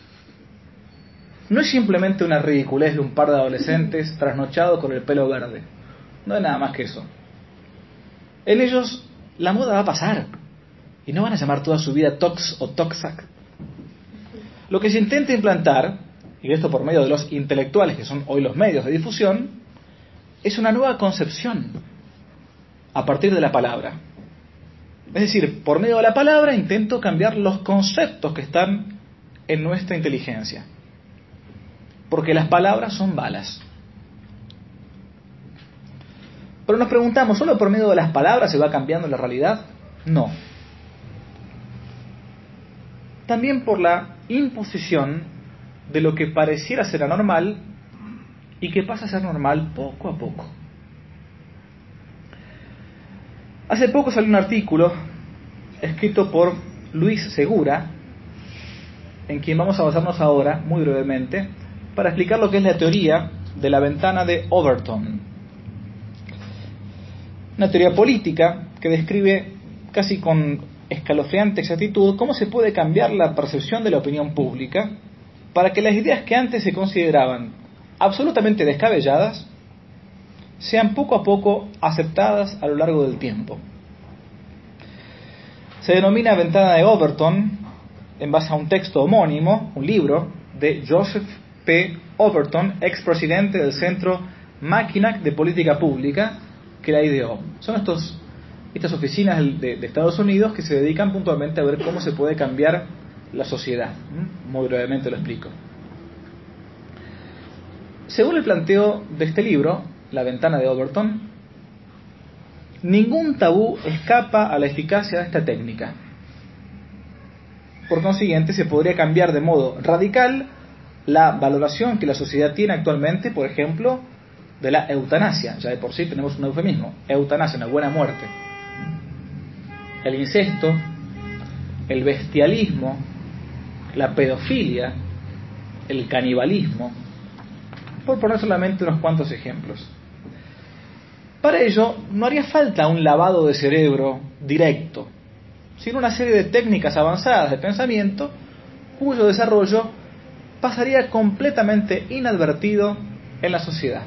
No es simplemente una ridiculez de un par de adolescentes trasnochados con el pelo verde. No es nada más que eso. En ellos la moda va a pasar y no van a llamar toda su vida tox o toxac. Lo que se intenta implantar, y esto por medio de los intelectuales que son hoy los medios de difusión, es una nueva concepción a partir de la palabra. Es decir, por medio de la palabra intento cambiar los conceptos que están en nuestra inteligencia. Porque las palabras son balas. Pero nos preguntamos, ¿solo por medio de las palabras se va cambiando la realidad? No. También por la imposición de lo que pareciera ser anormal y que pasa a ser normal poco a poco. Hace poco salió un artículo escrito por Luis Segura, en quien vamos a basarnos ahora, muy brevemente, para explicar lo que es la teoría de la ventana de Overton. Una teoría política que describe casi con escalofriante exactitud cómo se puede cambiar la percepción de la opinión pública para que las ideas que antes se consideraban absolutamente descabelladas sean poco a poco aceptadas a lo largo del tiempo. Se denomina ventana de Overton en base a un texto homónimo, un libro, de Joseph P. Overton, expresidente del Centro Mackinac de Política Pública, que la ideó. Son estos, estas oficinas de, de Estados Unidos que se dedican puntualmente a ver cómo se puede cambiar la sociedad. Muy brevemente lo explico. Según el planteo de este libro, La ventana de Overton, ningún tabú escapa a la eficacia de esta técnica. Por consiguiente, se podría cambiar de modo radical la valoración que la sociedad tiene actualmente, por ejemplo, de la eutanasia. Ya de por sí tenemos un eufemismo: eutanasia, una buena muerte. El incesto, el bestialismo, la pedofilia, el canibalismo, por poner solamente unos cuantos ejemplos. Para ello, no haría falta un lavado de cerebro directo, sino una serie de técnicas avanzadas de pensamiento cuyo desarrollo pasaría completamente inadvertido en la sociedad.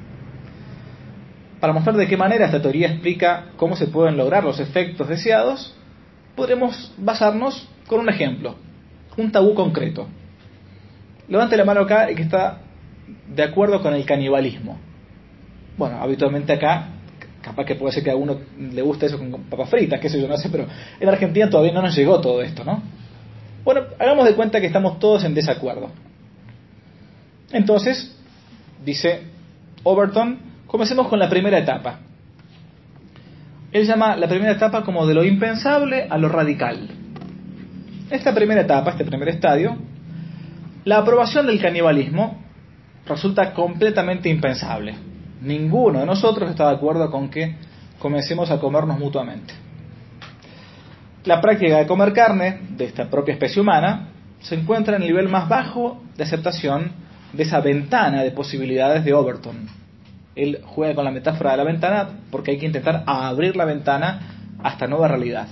Para mostrar de qué manera esta teoría explica cómo se pueden lograr los efectos deseados, podremos basarnos con un ejemplo, un tabú concreto. Levante la mano acá el que está de acuerdo con el canibalismo. Bueno, habitualmente acá, capaz que puede ser que a uno le guste eso con papas fritas, qué sé yo, no sé, pero en Argentina todavía no nos llegó todo esto, ¿no? Bueno, hagamos de cuenta que estamos todos en desacuerdo. Entonces, dice Overton, comencemos con la primera etapa. Él llama la primera etapa como de lo impensable a lo radical. Esta primera etapa, este primer estadio, la aprobación del canibalismo resulta completamente impensable. Ninguno de nosotros está de acuerdo con que comencemos a comernos mutuamente. La práctica de comer carne de esta propia especie humana se encuentra en el nivel más bajo de aceptación de esa ventana de posibilidades de Overton. Él juega con la metáfora de la ventana porque hay que intentar abrir la ventana hasta nueva realidad.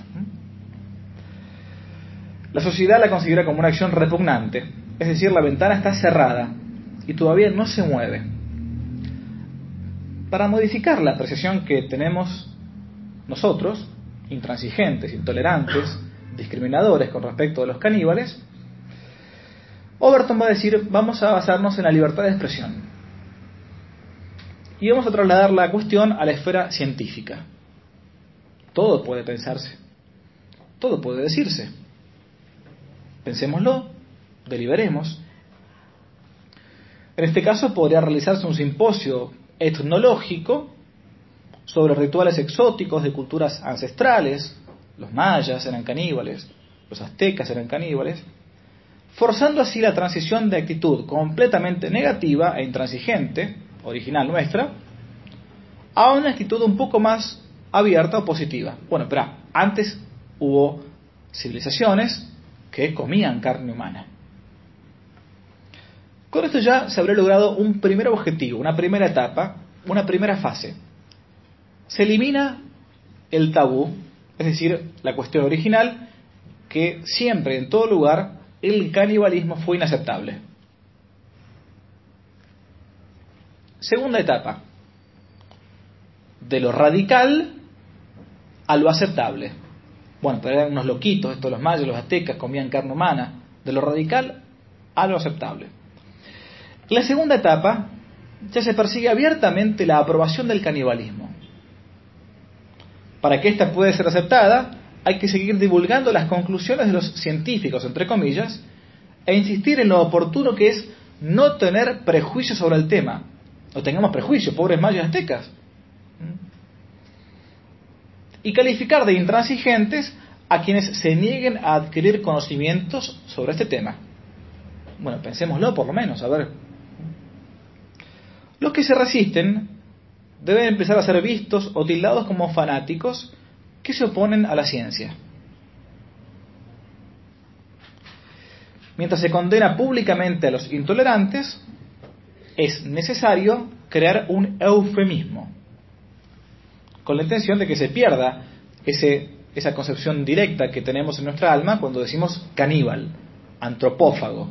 La sociedad la considera como una acción repugnante, es decir, la ventana está cerrada y todavía no se mueve. Para modificar la apreciación que tenemos nosotros, intransigentes, intolerantes, discriminadores con respecto a los caníbales, Overton va a decir, vamos a basarnos en la libertad de expresión. Y vamos a trasladar la cuestión a la esfera científica. Todo puede pensarse, todo puede decirse. Pensémoslo, deliberemos. En este caso podría realizarse un simposio etnológico sobre rituales exóticos de culturas ancestrales. Los mayas eran caníbales, los aztecas eran caníbales, forzando así la transición de actitud completamente negativa e intransigente, original nuestra, a una actitud un poco más abierta o positiva. Bueno, pero antes hubo civilizaciones que comían carne humana. Con esto ya se habría logrado un primer objetivo, una primera etapa, una primera fase. Se elimina el tabú, es decir, la cuestión original, que siempre, en todo lugar, el canibalismo fue inaceptable. Segunda etapa, de lo radical a lo aceptable. Bueno, pero eran unos loquitos, estos los mayas, los aztecas, comían carne humana. De lo radical a lo aceptable. La segunda etapa, ya se persigue abiertamente la aprobación del canibalismo. Para que ésta pueda ser aceptada, hay que seguir divulgando las conclusiones de los científicos, entre comillas, e insistir en lo oportuno que es no tener prejuicios sobre el tema. No tengamos prejuicios, pobres mayas y aztecas. Y calificar de intransigentes a quienes se nieguen a adquirir conocimientos sobre este tema. Bueno, pensémoslo por lo menos, a ver. Los que se resisten deben empezar a ser vistos o tildados como fanáticos que se oponen a la ciencia. Mientras se condena públicamente a los intolerantes, es necesario crear un eufemismo, con la intención de que se pierda ese, esa concepción directa que tenemos en nuestra alma cuando decimos caníbal, antropófago.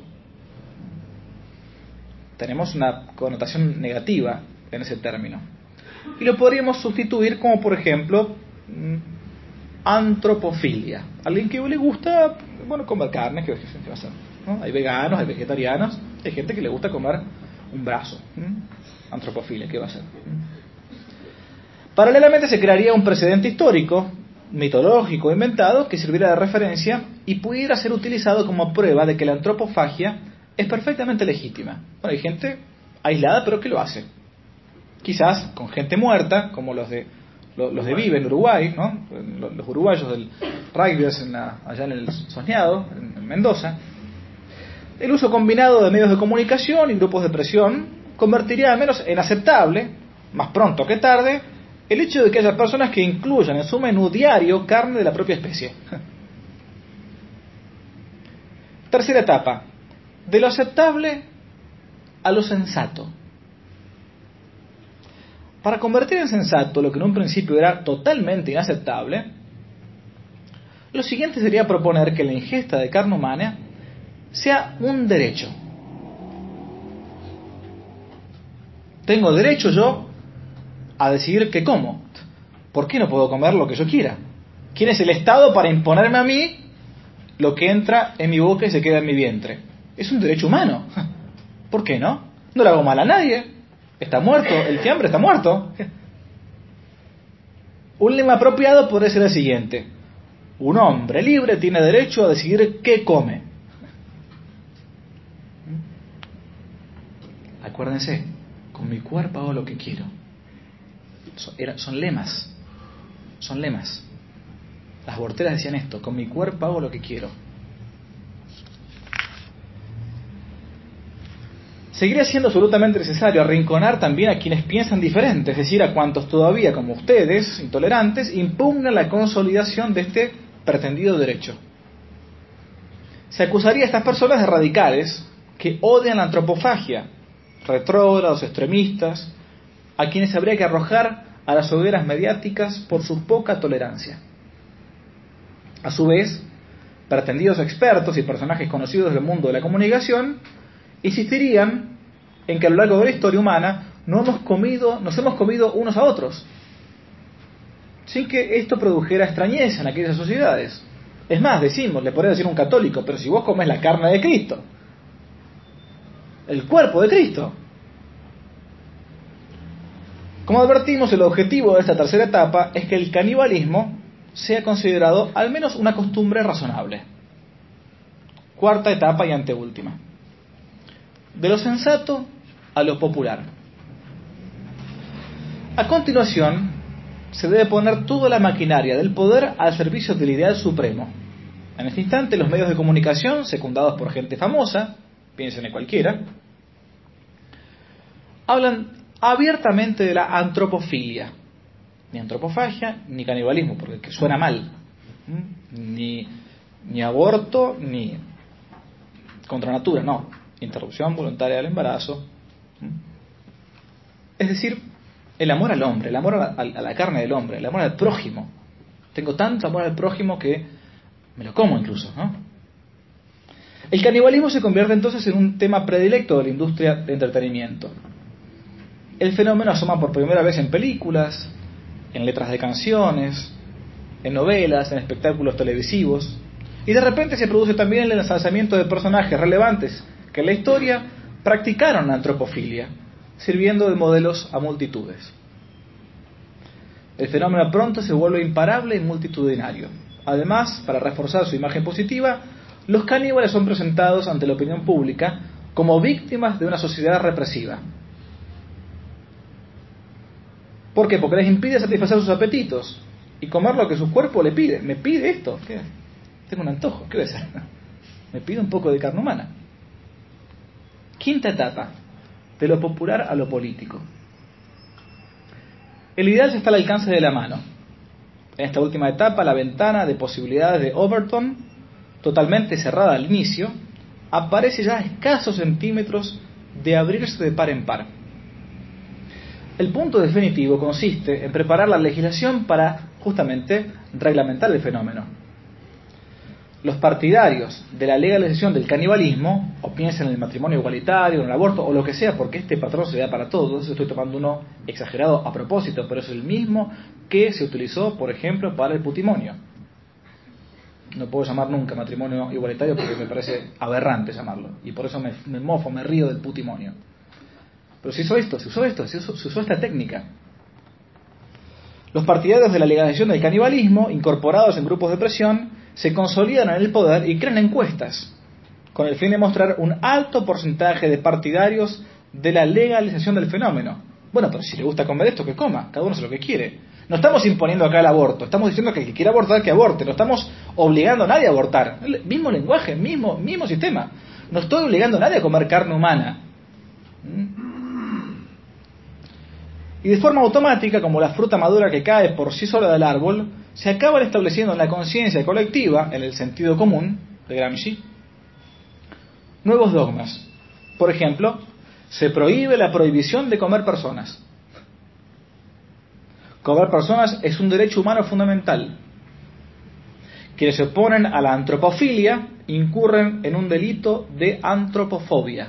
Tenemos una connotación negativa en ese término. Y lo podríamos sustituir como, por ejemplo, antropofilia. Alguien que le gusta, bueno, comer carne, ¿qué va a hacer? ¿No? Hay veganos, hay vegetarianos, hay gente que le gusta comer un brazo. ¿Mm? Antropofilia, ¿qué va a hacer? ¿Mm? Paralelamente se crearía un precedente histórico, mitológico, inventado, que sirviera de referencia y pudiera ser utilizado como prueba de que la antropofagia es perfectamente legítima. Bueno, hay gente aislada, pero que lo hace. Quizás con gente muerta, como los de los de Vive en Uruguay, ¿no? Los uruguayos del rugby en la, allá en el Soñado, en Mendoza. El uso combinado de medios de comunicación y grupos de presión convertiría al menos en aceptable, más pronto que tarde, el hecho de que haya personas que incluyan en su menú diario carne de la propia especie. Tercera etapa, de lo aceptable a lo sensato. Para convertir en sensato lo que en un principio era totalmente inaceptable, lo siguiente sería proponer que la ingesta de carne humana sea un derecho. Tengo derecho yo a decidir qué como. ¿Por qué no puedo comer lo que yo quiera? ¿Quién es el Estado para imponerme a mí lo que entra en mi boca y se queda en mi vientre? Es un derecho humano. ¿Por qué no? No le hago mal a nadie. Está muerto, el fiambre está muerto. Un lema apropiado podría ser el siguiente: un hombre libre tiene derecho a decidir qué come. Acuérdense, con mi cuerpo hago lo que quiero. Son, era, son lemas, son lemas. Las Borteras decían esto: con mi cuerpo hago lo que quiero. Seguiría siendo absolutamente necesario arrinconar también a quienes piensan diferente, es decir, a cuantos todavía, como ustedes, intolerantes, impugnan la consolidación de este pretendido derecho. Se acusaría a estas personas de radicales que odian la antropofagia, retrógrados, extremistas, a quienes habría que arrojar a las hogueras mediáticas por su poca tolerancia. A su vez, pretendidos expertos y personajes conocidos del mundo de la comunicación insistirían en que a lo largo de la historia humana no hemos comido, nos hemos comido unos a otros, sin que esto produjera extrañeza en aquellas sociedades. Es más, decimos, le podría decir un católico, pero si vos comes la carne de Cristo, el cuerpo de Cristo. Como advertimos, el objetivo de esta tercera etapa es que el canibalismo sea considerado al menos una costumbre razonable. Cuarta etapa y anteúltima. De lo sensato a lo popular. A continuación, se debe poner toda la maquinaria del poder al servicio del ideal supremo. En este instante, los medios de comunicación, secundados por gente famosa, piensen en cualquiera, hablan abiertamente de la antropofilia. Ni antropofagia, ni canibalismo, porque suena mal. Ni, ni aborto, ni contra natura, no. Interrupción voluntaria del embarazo. Es decir, el amor al hombre, el amor a la, a la carne del hombre, el amor al prójimo. Tengo tanto amor al prójimo que me lo como incluso, ¿no? El canibalismo se convierte entonces en un tema predilecto de la industria de entretenimiento. El fenómeno asoma por primera vez en películas, en letras de canciones, en novelas, en espectáculos televisivos, y de repente se produce también el ensalzamiento de personajes relevantes que en la historia practicaron la antropofilia, sirviendo de modelos a multitudes. El fenómeno pronto se vuelve imparable y multitudinario. Además, para reforzar su imagen positiva, los caníbales son presentados ante la opinión pública como víctimas de una sociedad represiva. ¿Por qué? Porque les impide satisfacer sus apetitos y comer lo que su cuerpo le pide. ¿Me pide esto? ¿Qué? Tengo un antojo, ¿qué voy a hacer? Me pide un poco de carne humana. Quinta etapa, de lo popular a lo político. El ideal está al alcance de la mano. En esta última etapa, la ventana de posibilidades de Overton, totalmente cerrada al inicio, aparece ya a escasos centímetros de abrirse de par en par. El punto definitivo consiste en preparar la legislación para, justamente, reglamentar el fenómeno. Los partidarios de la legalización del canibalismo, o piensen en el matrimonio igualitario, en el aborto, o lo que sea, porque este patrón se da para todos, estoy tomando uno exagerado a propósito, pero es el mismo que se utilizó, por ejemplo, para el putimonio. No puedo llamar nunca matrimonio igualitario porque me parece aberrante llamarlo, y por eso me, me mofo, me río del putimonio. Pero se hizo esto, se usó esto, se usó, se usó esta técnica. Los partidarios de la legalización del canibalismo, incorporados en grupos de presión, se consolidan en el poder y crean encuestas, con el fin de mostrar un alto porcentaje de partidarios de la legalización del fenómeno. Bueno, pero si le gusta comer esto, que coma, cada uno hace lo que quiere. No estamos imponiendo acá el aborto, estamos diciendo que el que quiera abortar, que aborte, no estamos obligando a nadie a abortar. El mismo lenguaje, mismo, mismo sistema. No estoy obligando a nadie a comer carne humana. Y de forma automática, como la fruta madura que cae por sí sola del árbol, se acaban estableciendo en la conciencia colectiva, en el sentido común de Gramsci, nuevos dogmas. Por ejemplo, se prohíbe la prohibición de comer personas. Comer personas es un derecho humano fundamental. Quienes se oponen a la antropofilia incurren en un delito de antropofobia.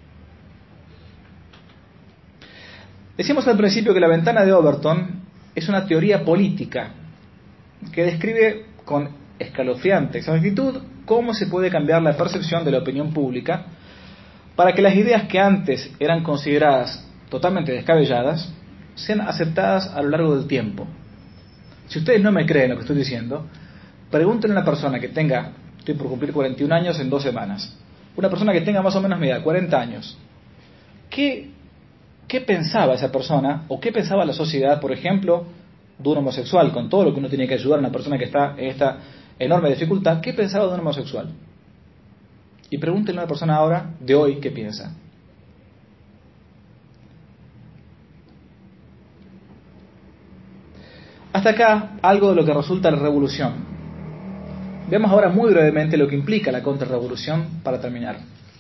Decíamos al principio que la ventana de Overton es una teoría política que describe con escalofriante exactitud cómo se puede cambiar la percepción de la opinión pública para que las ideas que antes eran consideradas totalmente descabelladas sean aceptadas a lo largo del tiempo. Si ustedes no me creen lo que estoy diciendo, pregúntenle a una persona que tenga, estoy por cumplir cuarenta y un años en dos semanas, una persona que tenga más o menos mi edad, cuarenta años, ¿qué, qué pensaba esa persona o qué pensaba la sociedad, por ejemplo, de un homosexual, con todo lo que uno tiene que ayudar a una persona que está en esta enorme dificultad? ¿Qué pensaba de un homosexual? Y pregúntenle a una persona ahora, de hoy, qué piensa. Hasta acá, algo de lo que resulta la revolución. Veamos ahora muy brevemente lo que implica la contrarrevolución para terminar.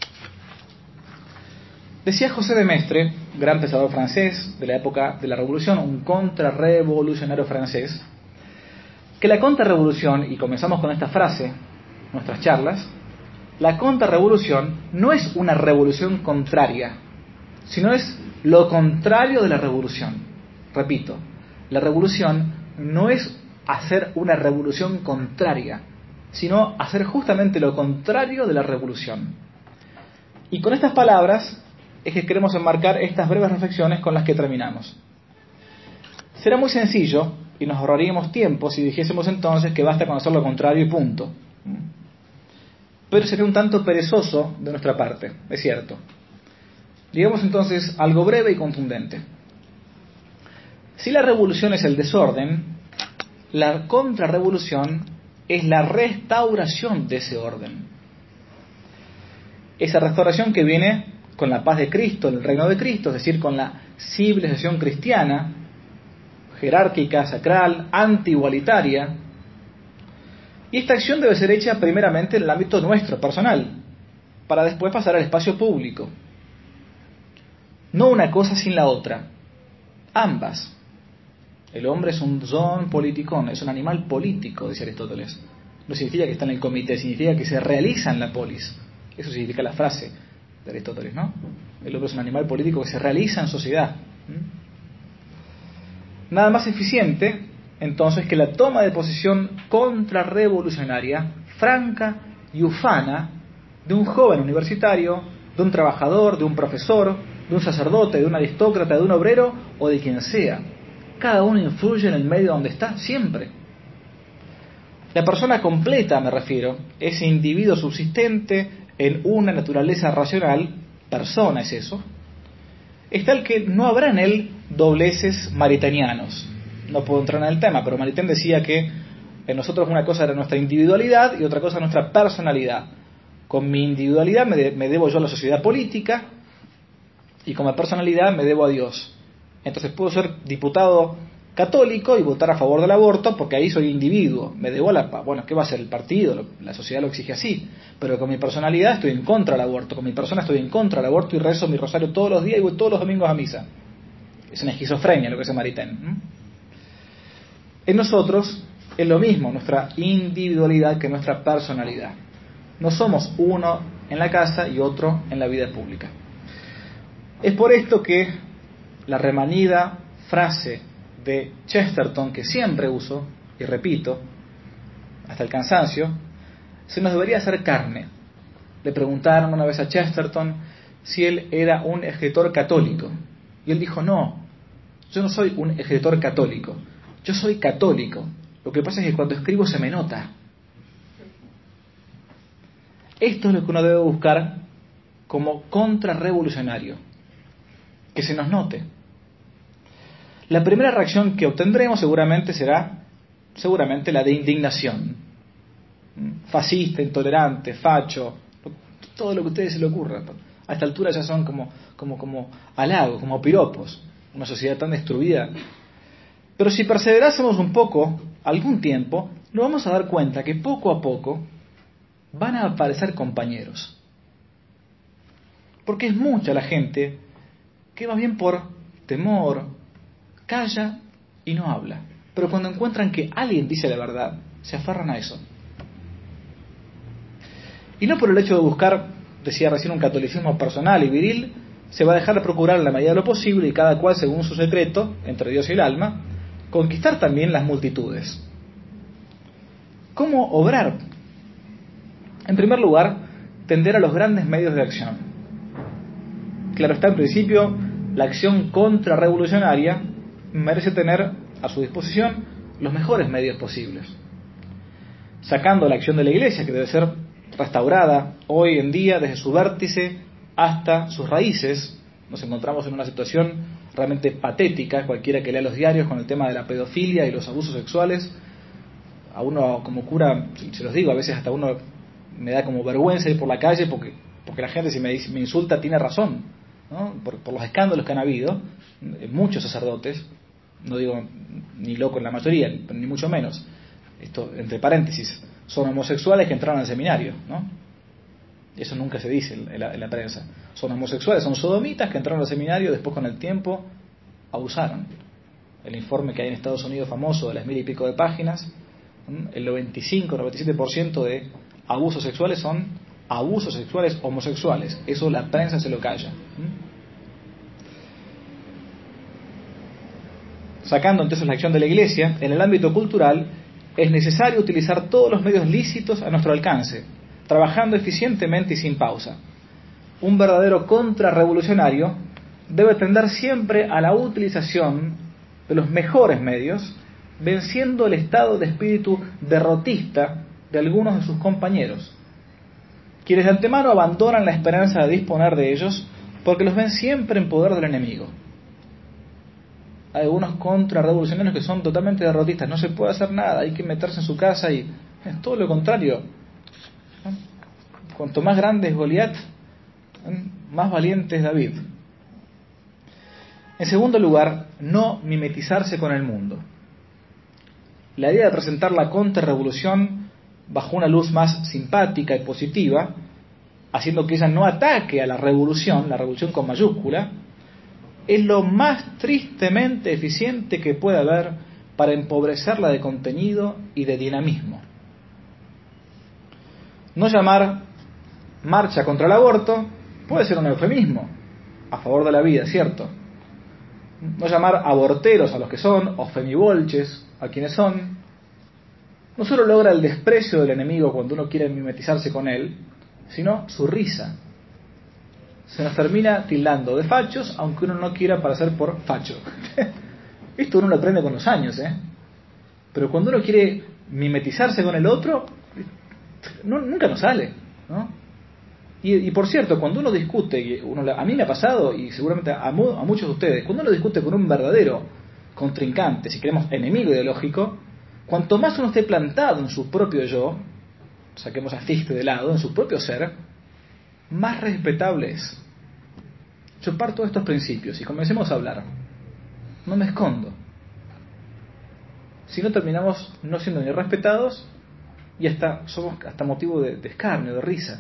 Decía José de Maistre, gran pensador francés de la época de la Revolución, un contrarrevolucionario francés, que la contrarrevolución, y comenzamos con esta frase, nuestras charlas, la contrarrevolución no es una revolución contraria, sino es lo contrario de la revolución. Repito, la revolución no es hacer una revolución contraria, sino hacer justamente lo contrario de la revolución. Y con estas palabras es que queremos enmarcar estas breves reflexiones con las que terminamos. Será muy sencillo y nos ahorraríamos tiempo si dijésemos entonces que basta con hacer lo contrario y punto. Pero sería un tanto perezoso de nuestra parte, es cierto. Digamos entonces algo breve y contundente. Si la revolución es el desorden, la contrarrevolución es la restauración de ese orden. Esa restauración que viene con la paz de Cristo, el reino de Cristo, es decir, con la civilización cristiana, jerárquica, sacral, anti-igualitaria. Y esta acción debe ser hecha primeramente en el ámbito nuestro, personal, para después pasar al espacio público. No una cosa sin la otra, ambas. El hombre es un zoon politikon, es un animal político, dice Aristóteles. No significa que está en el comité, significa que se realiza en la polis. Eso significa la frase de Aristóteles, ¿no? El hombre es un animal político que se realiza en sociedad. Nada más eficiente, entonces, que la toma de posición contrarrevolucionaria, franca y ufana, de un joven universitario, de un trabajador, de un profesor, de un sacerdote, de un aristócrata, de un obrero o de quien sea. Cada uno influye en el medio donde está, siempre. La persona completa, me refiero, ese individuo subsistente en una naturaleza racional, persona es eso, es tal que no habrá en él dobleces maritanianos. No puedo entrar en el tema, pero Maritain decía que en nosotros una cosa era nuestra individualidad y otra cosa nuestra personalidad. Con mi individualidad me, de, me debo yo a la sociedad política y con mi personalidad me debo a Dios. Entonces puedo ser diputado católico y votar a favor del aborto porque ahí soy individuo, me debo a la... Bueno, ¿qué va a ser el partido? La sociedad lo exige así, pero con mi personalidad estoy en contra del aborto, con mi persona estoy en contra del aborto y rezo mi rosario todos los días y voy todos los domingos a misa. Es una esquizofrenia lo que hace Maritain. En nosotros es lo mismo nuestra individualidad que nuestra personalidad. No somos uno en la casa y otro en la vida pública. Es por esto que la remanida frase de Chesterton, que siempre uso y repito hasta el cansancio, se nos debería hacer carne. Le preguntaron una vez a Chesterton si él era un escritor católico y él dijo: no, yo no soy un escritor católico, yo soy católico, lo que pasa es que cuando escribo se me nota. Esto es lo que uno debe buscar como contrarrevolucionario, que se nos note. La primera reacción que obtendremos seguramente será seguramente la de indignación. Fascista, intolerante, facho, todo lo que a ustedes se le ocurra. A esta altura ya son como, como, como halagos, como piropos. Una sociedad tan destruida. Pero si perseverásemos un poco, algún tiempo, nos vamos a dar cuenta que poco a poco van a aparecer compañeros. Porque es mucha la gente que más bien por temor calla y no habla. Pero cuando encuentran que alguien dice la verdad, se aferran a eso. Y no por el hecho de buscar, decía recién, un catolicismo personal y viril, se va a dejar de procurar en la medida de lo posible y cada cual según su secreto, entre Dios y el alma, conquistar también las multitudes. ¿Cómo obrar? En primer lugar, tender a los grandes medios de acción. Claro está, en principio, la acción contrarrevolucionaria merece tener a su disposición los mejores medios posibles. Sacando la acción de la Iglesia, que debe ser restaurada hoy en día desde su vértice hasta sus raíces, nos encontramos en una situación realmente patética. Cualquiera que lea los diarios con el tema de la pedofilia y los abusos sexuales, a uno como cura, se los digo, a veces hasta uno me da como vergüenza ir por la calle porque, porque la gente si me, dice, me insulta tiene razón, ¿no? Por, por los escándalos que han habido, muchos sacerdotes, no digo ni loco en la mayoría, ni mucho menos, esto entre paréntesis, son homosexuales que entraron al seminario, ¿no? Eso nunca se dice en la, en la prensa. Son homosexuales, son sodomitas que entraron al seminario y después con el tiempo abusaron. El informe que hay en Estados Unidos famoso de las mil y pico de páginas, el noventa y cinco, noventa y siete por ciento de abusos sexuales son abusos sexuales homosexuales. Eso la prensa se lo calla. Sacando entonces la acción de la Iglesia, en el ámbito cultural, es necesario utilizar todos los medios lícitos a nuestro alcance, trabajando eficientemente y sin pausa. Un verdadero contrarrevolucionario debe tender siempre a la utilización de los mejores medios, venciendo el estado de espíritu derrotista de algunos de sus compañeros, quienes de antemano abandonan la esperanza de disponer de ellos porque los ven siempre en poder del enemigo. Hay algunos contrarrevolucionarios que son totalmente derrotistas, no se puede hacer nada, hay que meterse en su casa y es todo lo contrario. Cuanto más grande es Goliat, más valiente es David. En segundo lugar, no mimetizarse con el mundo. La idea de presentar la contrarrevolución bajo una luz más simpática y positiva, haciendo que ella no ataque a la revolución, la revolución con mayúscula, es lo más tristemente eficiente que puede haber para empobrecerla de contenido y de dinamismo. No llamar marcha contra el aborto puede ser un eufemismo, a favor de la vida, ¿cierto? No llamar aborteros a los que son, o femibolches a quienes son, no solo logra el desprecio del enemigo cuando uno quiere mimetizarse con él, sino su risa. Se nos termina tildando de fachos, aunque uno no quiera parecer por facho. Esto uno lo aprende con los años, ¿eh? Pero cuando uno quiere mimetizarse con el otro, no, nunca nos sale, ¿no? Y, y por cierto, cuando uno discute, y uno, a mí me ha pasado, y seguramente a, a muchos de ustedes, cuando uno discute con un verdadero contrincante, si queremos enemigo ideológico, cuanto más uno esté plantado en su propio yo, saquemos a Fichte de lado, en su propio ser, más respetable es. Yo parto de estos principios y comencemos a hablar. No me escondo. Si no, terminamos no siendo ni respetados y hasta somos hasta motivo de, de escarnio, de risa.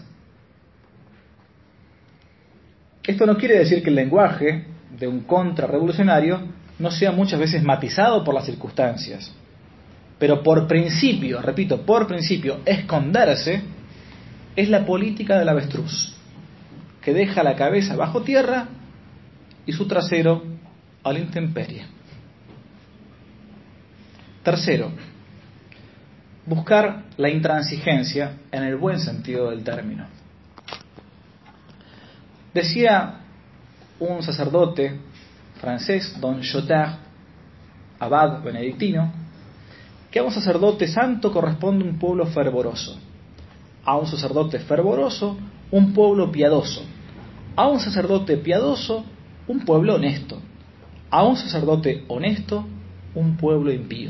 Esto no quiere decir que el lenguaje de un contrarrevolucionario no sea muchas veces matizado por las circunstancias. Pero por principio, repito, por principio, esconderse es la política del avestruz, que deja la cabeza bajo tierra y su trasero a la intemperie. Tercero, buscar la intransigencia en el buen sentido del término. Decía un sacerdote francés, don Chotard, abad benedictino, que a un sacerdote santo corresponde un pueblo fervoroso, a un sacerdote fervoroso un pueblo piadoso, a un sacerdote piadoso un pueblo honesto, a un sacerdote honesto un pueblo impío.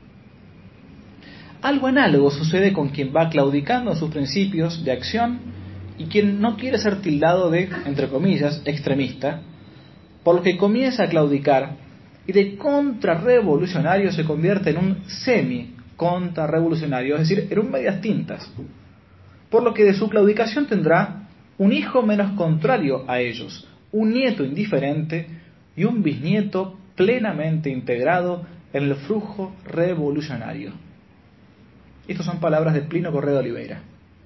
Algo análogo sucede con quien va claudicando en sus principios de acción y quien no quiere ser tildado de, entre comillas, extremista, por lo que comienza a claudicar y de contrarrevolucionario se convierte en un semi-contrarrevolucionario, es decir, en un medias tintas, por lo que de su claudicación tendrá un hijo menos contrario a ellos, un nieto indiferente y un bisnieto plenamente integrado en el flujo revolucionario. Estas son palabras de Plinio Corrêa de Oliveira.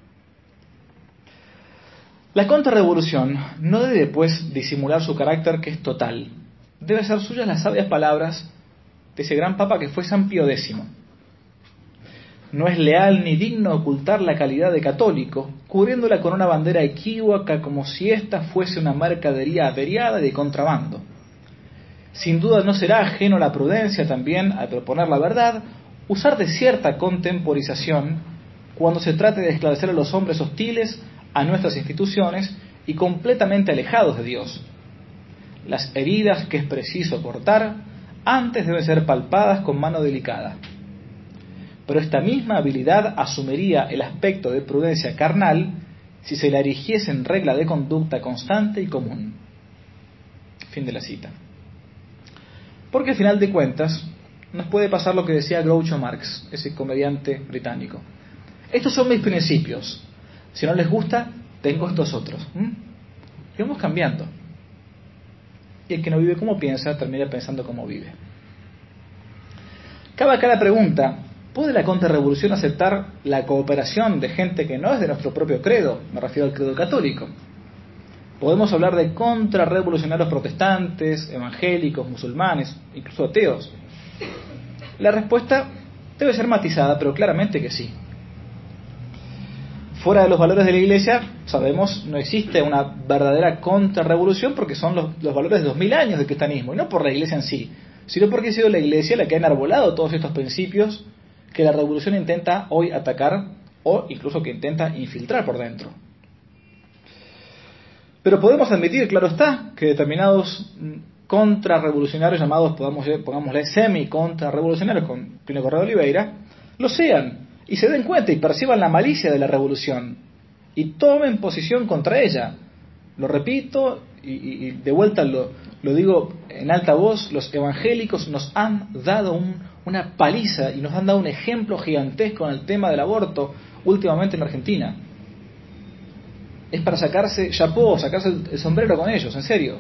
La contrarrevolución no debe, pues, disimular su carácter, que es total. Debe ser suyas las sabias palabras de ese gran papa que fue San Pío décimo. No es leal ni digno ocultar la calidad de católico, cubriéndola con una bandera equívoca como si ésta fuese una mercadería averiada y de contrabando. Sin duda no será ajeno a la prudencia también, al proponer la verdad, usar de cierta contemporización cuando se trate de esclarecer a los hombres hostiles a nuestras instituciones y completamente alejados de Dios. Las heridas que es preciso cortar antes deben ser palpadas con mano delicada. Pero esta misma habilidad asumiría el aspecto de prudencia carnal si se la erigiese en regla de conducta constante y común. Fin de la cita. Porque al final de cuentas nos puede pasar lo que decía Groucho Marx, ese comediante británico. Estos son mis principios. Si no les gusta, tengo estos otros. ¿Mm? Y vamos cambiando. Y el que no vive como piensa, termina pensando como vive. Cabe acá la pregunta: ¿puede la contrarrevolución aceptar la cooperación de gente que no es de nuestro propio credo? Me refiero al credo católico. Podemos hablar de contrarrevolucionarios protestantes, evangélicos, musulmanes, incluso ateos. La respuesta Debe ser matizada, pero claramente que sí. Fuera de los valores de la Iglesia, sabemos, no existe una verdadera contrarrevolución porque son los, los valores de dos mil años del cristianismo, y no por la Iglesia en sí, sino porque ha sido la Iglesia la que ha enarbolado todos estos principios que la revolución intenta hoy atacar o incluso que intenta infiltrar por dentro. Pero podemos admitir, claro está, que determinados contrarrevolucionarios llamados, podamos, pongámosle, semi-contrarrevolucionarios, con Plínio Corrêa de Oliveira, lo sean y se den cuenta y perciban la malicia de la revolución y tomen posición contra ella. Lo repito y, y, y de vuelta lo, lo digo en alta voz, los evangélicos nos han dado un, una paliza y nos han dado un ejemplo gigantesco en el tema del aborto últimamente en Argentina. Es para sacarse chapó, sacarse el sombrero con ellos, en serio.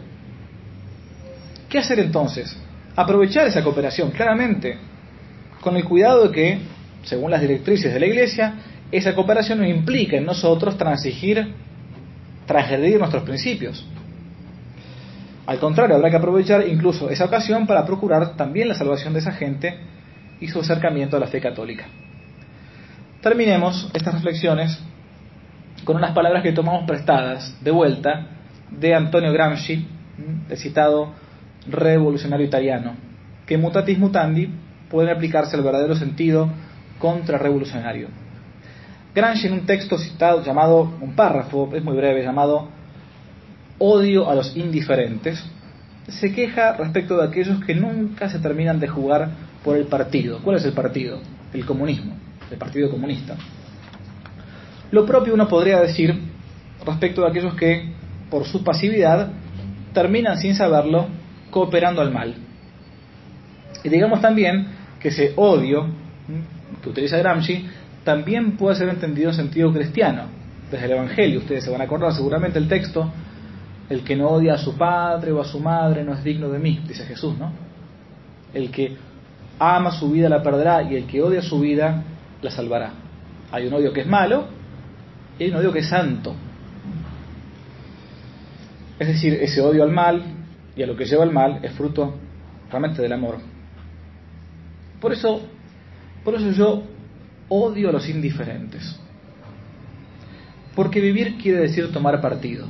¿Qué hacer entonces? Aprovechar esa cooperación, claramente, con el cuidado de que, según las directrices de la Iglesia, esa cooperación no implica en nosotros transigir, transgredir nuestros principios. Al contrario, habrá que aprovechar incluso esa ocasión para procurar también la salvación de esa gente y su acercamiento a la fe católica. Terminemos estas reflexiones con unas palabras que tomamos prestadas de vuelta de Antonio Gramsci, el citado revolucionario italiano, que mutatis mutandi pueden aplicarse al verdadero sentido contrarrevolucionario. Gramsci, en un texto citado llamado, un párrafo, es muy breve, llamado Odio a los indiferentes, se queja respecto de aquellos que nunca se terminan de jugar por el partido. ¿Cuál es el partido? El comunismo, el Partido Comunista. Lo propio uno podría decir respecto de aquellos que, por su pasividad, terminan sin saberlo cooperando al mal. Y digamos también que ese odio que utiliza Gramsci también puede ser entendido en sentido cristiano, desde el Evangelio. Ustedes se van a acordar seguramente el texto: el que no odia a su padre o a su madre no es digno de mí, dice Jesús, ¿no? El que ama su vida la perderá y el que odia su vida la salvará. Hay un odio que es malo y hay un odio que es santo. Es decir, ese odio al mal y a lo que lleva al mal es fruto realmente del amor. Por eso, por eso yo odio a los indiferentes. Porque vivir quiere decir tomar partido.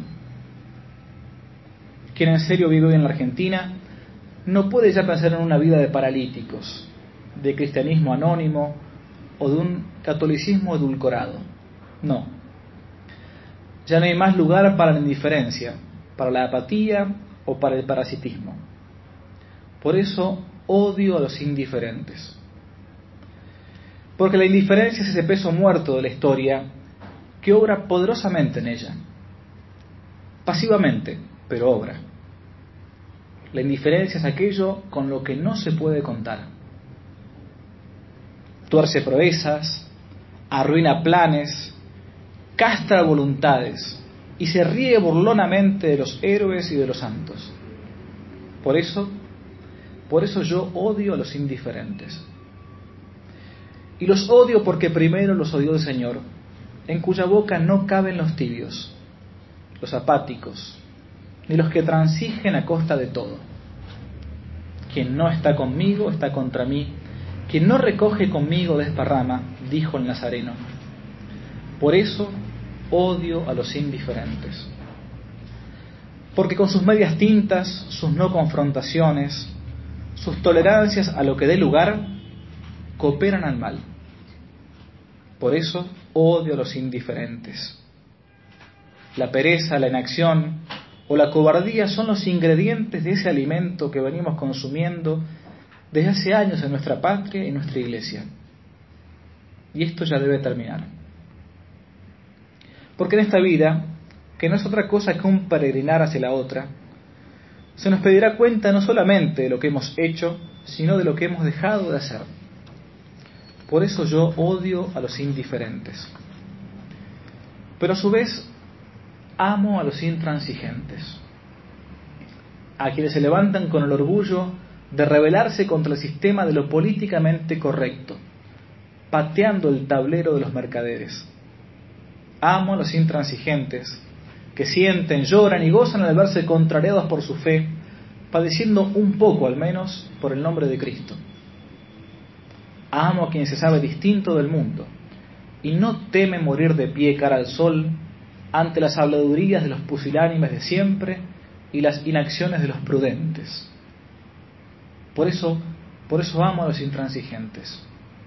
Quien en serio vive hoy en la Argentina no puede ya pensar en una vida de paralíticos, de cristianismo anónimo o de un catolicismo edulcorado. No. Ya no hay más lugar para la indiferencia, para la apatía o para el parasitismo. Por eso odio a los indiferentes. Porque la indiferencia es ese peso muerto de la historia que obra poderosamente en ella. Pasivamente, pero obra. La indiferencia es aquello con lo que no se puede contar. Tuerce proezas, arruina planes, castra voluntades y se ríe burlonamente de los héroes y de los santos. Por eso, por eso yo odio a los indiferentes. Y los odio porque primero los odió el Señor, en cuya boca no caben los tibios, los apáticos, ni los que transigen a costa de todo. Quien no está conmigo está contra mí, quien no recoge conmigo desparrama, dijo el Nazareno. Por eso odio a los indiferentes. Porque con sus medias tintas, sus no confrontaciones, sus tolerancias a lo que dé lugar, cooperan al mal. Por eso odio a los indiferentes. La pereza, la inacción o la cobardía son los ingredientes de ese alimento que venimos consumiendo desde hace años en nuestra patria y en nuestra iglesia. Y esto ya debe terminar. Porque en esta vida, que no es otra cosa que un peregrinar hacia la otra, se nos pedirá cuenta no solamente de lo que hemos hecho, sino de lo que hemos dejado de hacer. Por eso yo odio a los indiferentes. Pero a su vez, amo a los intransigentes, a quienes se levantan con el orgullo de rebelarse contra el sistema de lo políticamente correcto, pateando el tablero de los mercaderes. Amo a los intransigentes, que sienten, lloran y gozan al verse contrariados por su fe, padeciendo un poco al menos por el nombre de Cristo. amo a quien se sabe distinto del mundo, y no teme morir de pie cara al sol ante las habladurías de los pusilánimes de siempre y las inacciones de los prudentes. Por eso, por eso amo a los intransigentes.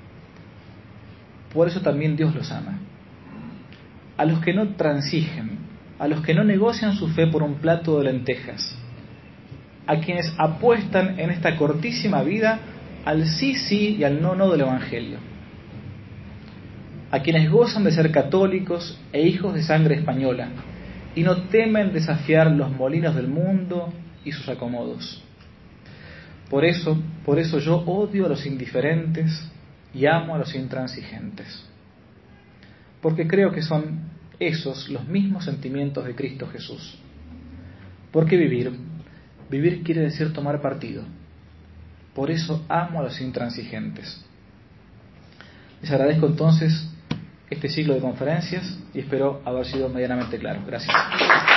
Por eso también Dios los ama. A los que no transigen, a los que no negocian su fe por un plato de lentejas, a quienes apuestan en esta cortísima vida al sí sí y al no no del Evangelio, a quienes gozan de ser católicos e hijos de sangre española y no temen desafiar los molinos del mundo y sus acomodos. Por eso, por eso yo odio a los indiferentes y amo a los intransigentes, porque creo que son esos los mismos sentimientos de Cristo Jesús. Porque vivir, vivir quiere decir tomar partido. Por eso amo a los intransigentes. Les agradezco entonces este ciclo de conferencias y espero haber sido medianamente claro. Gracias.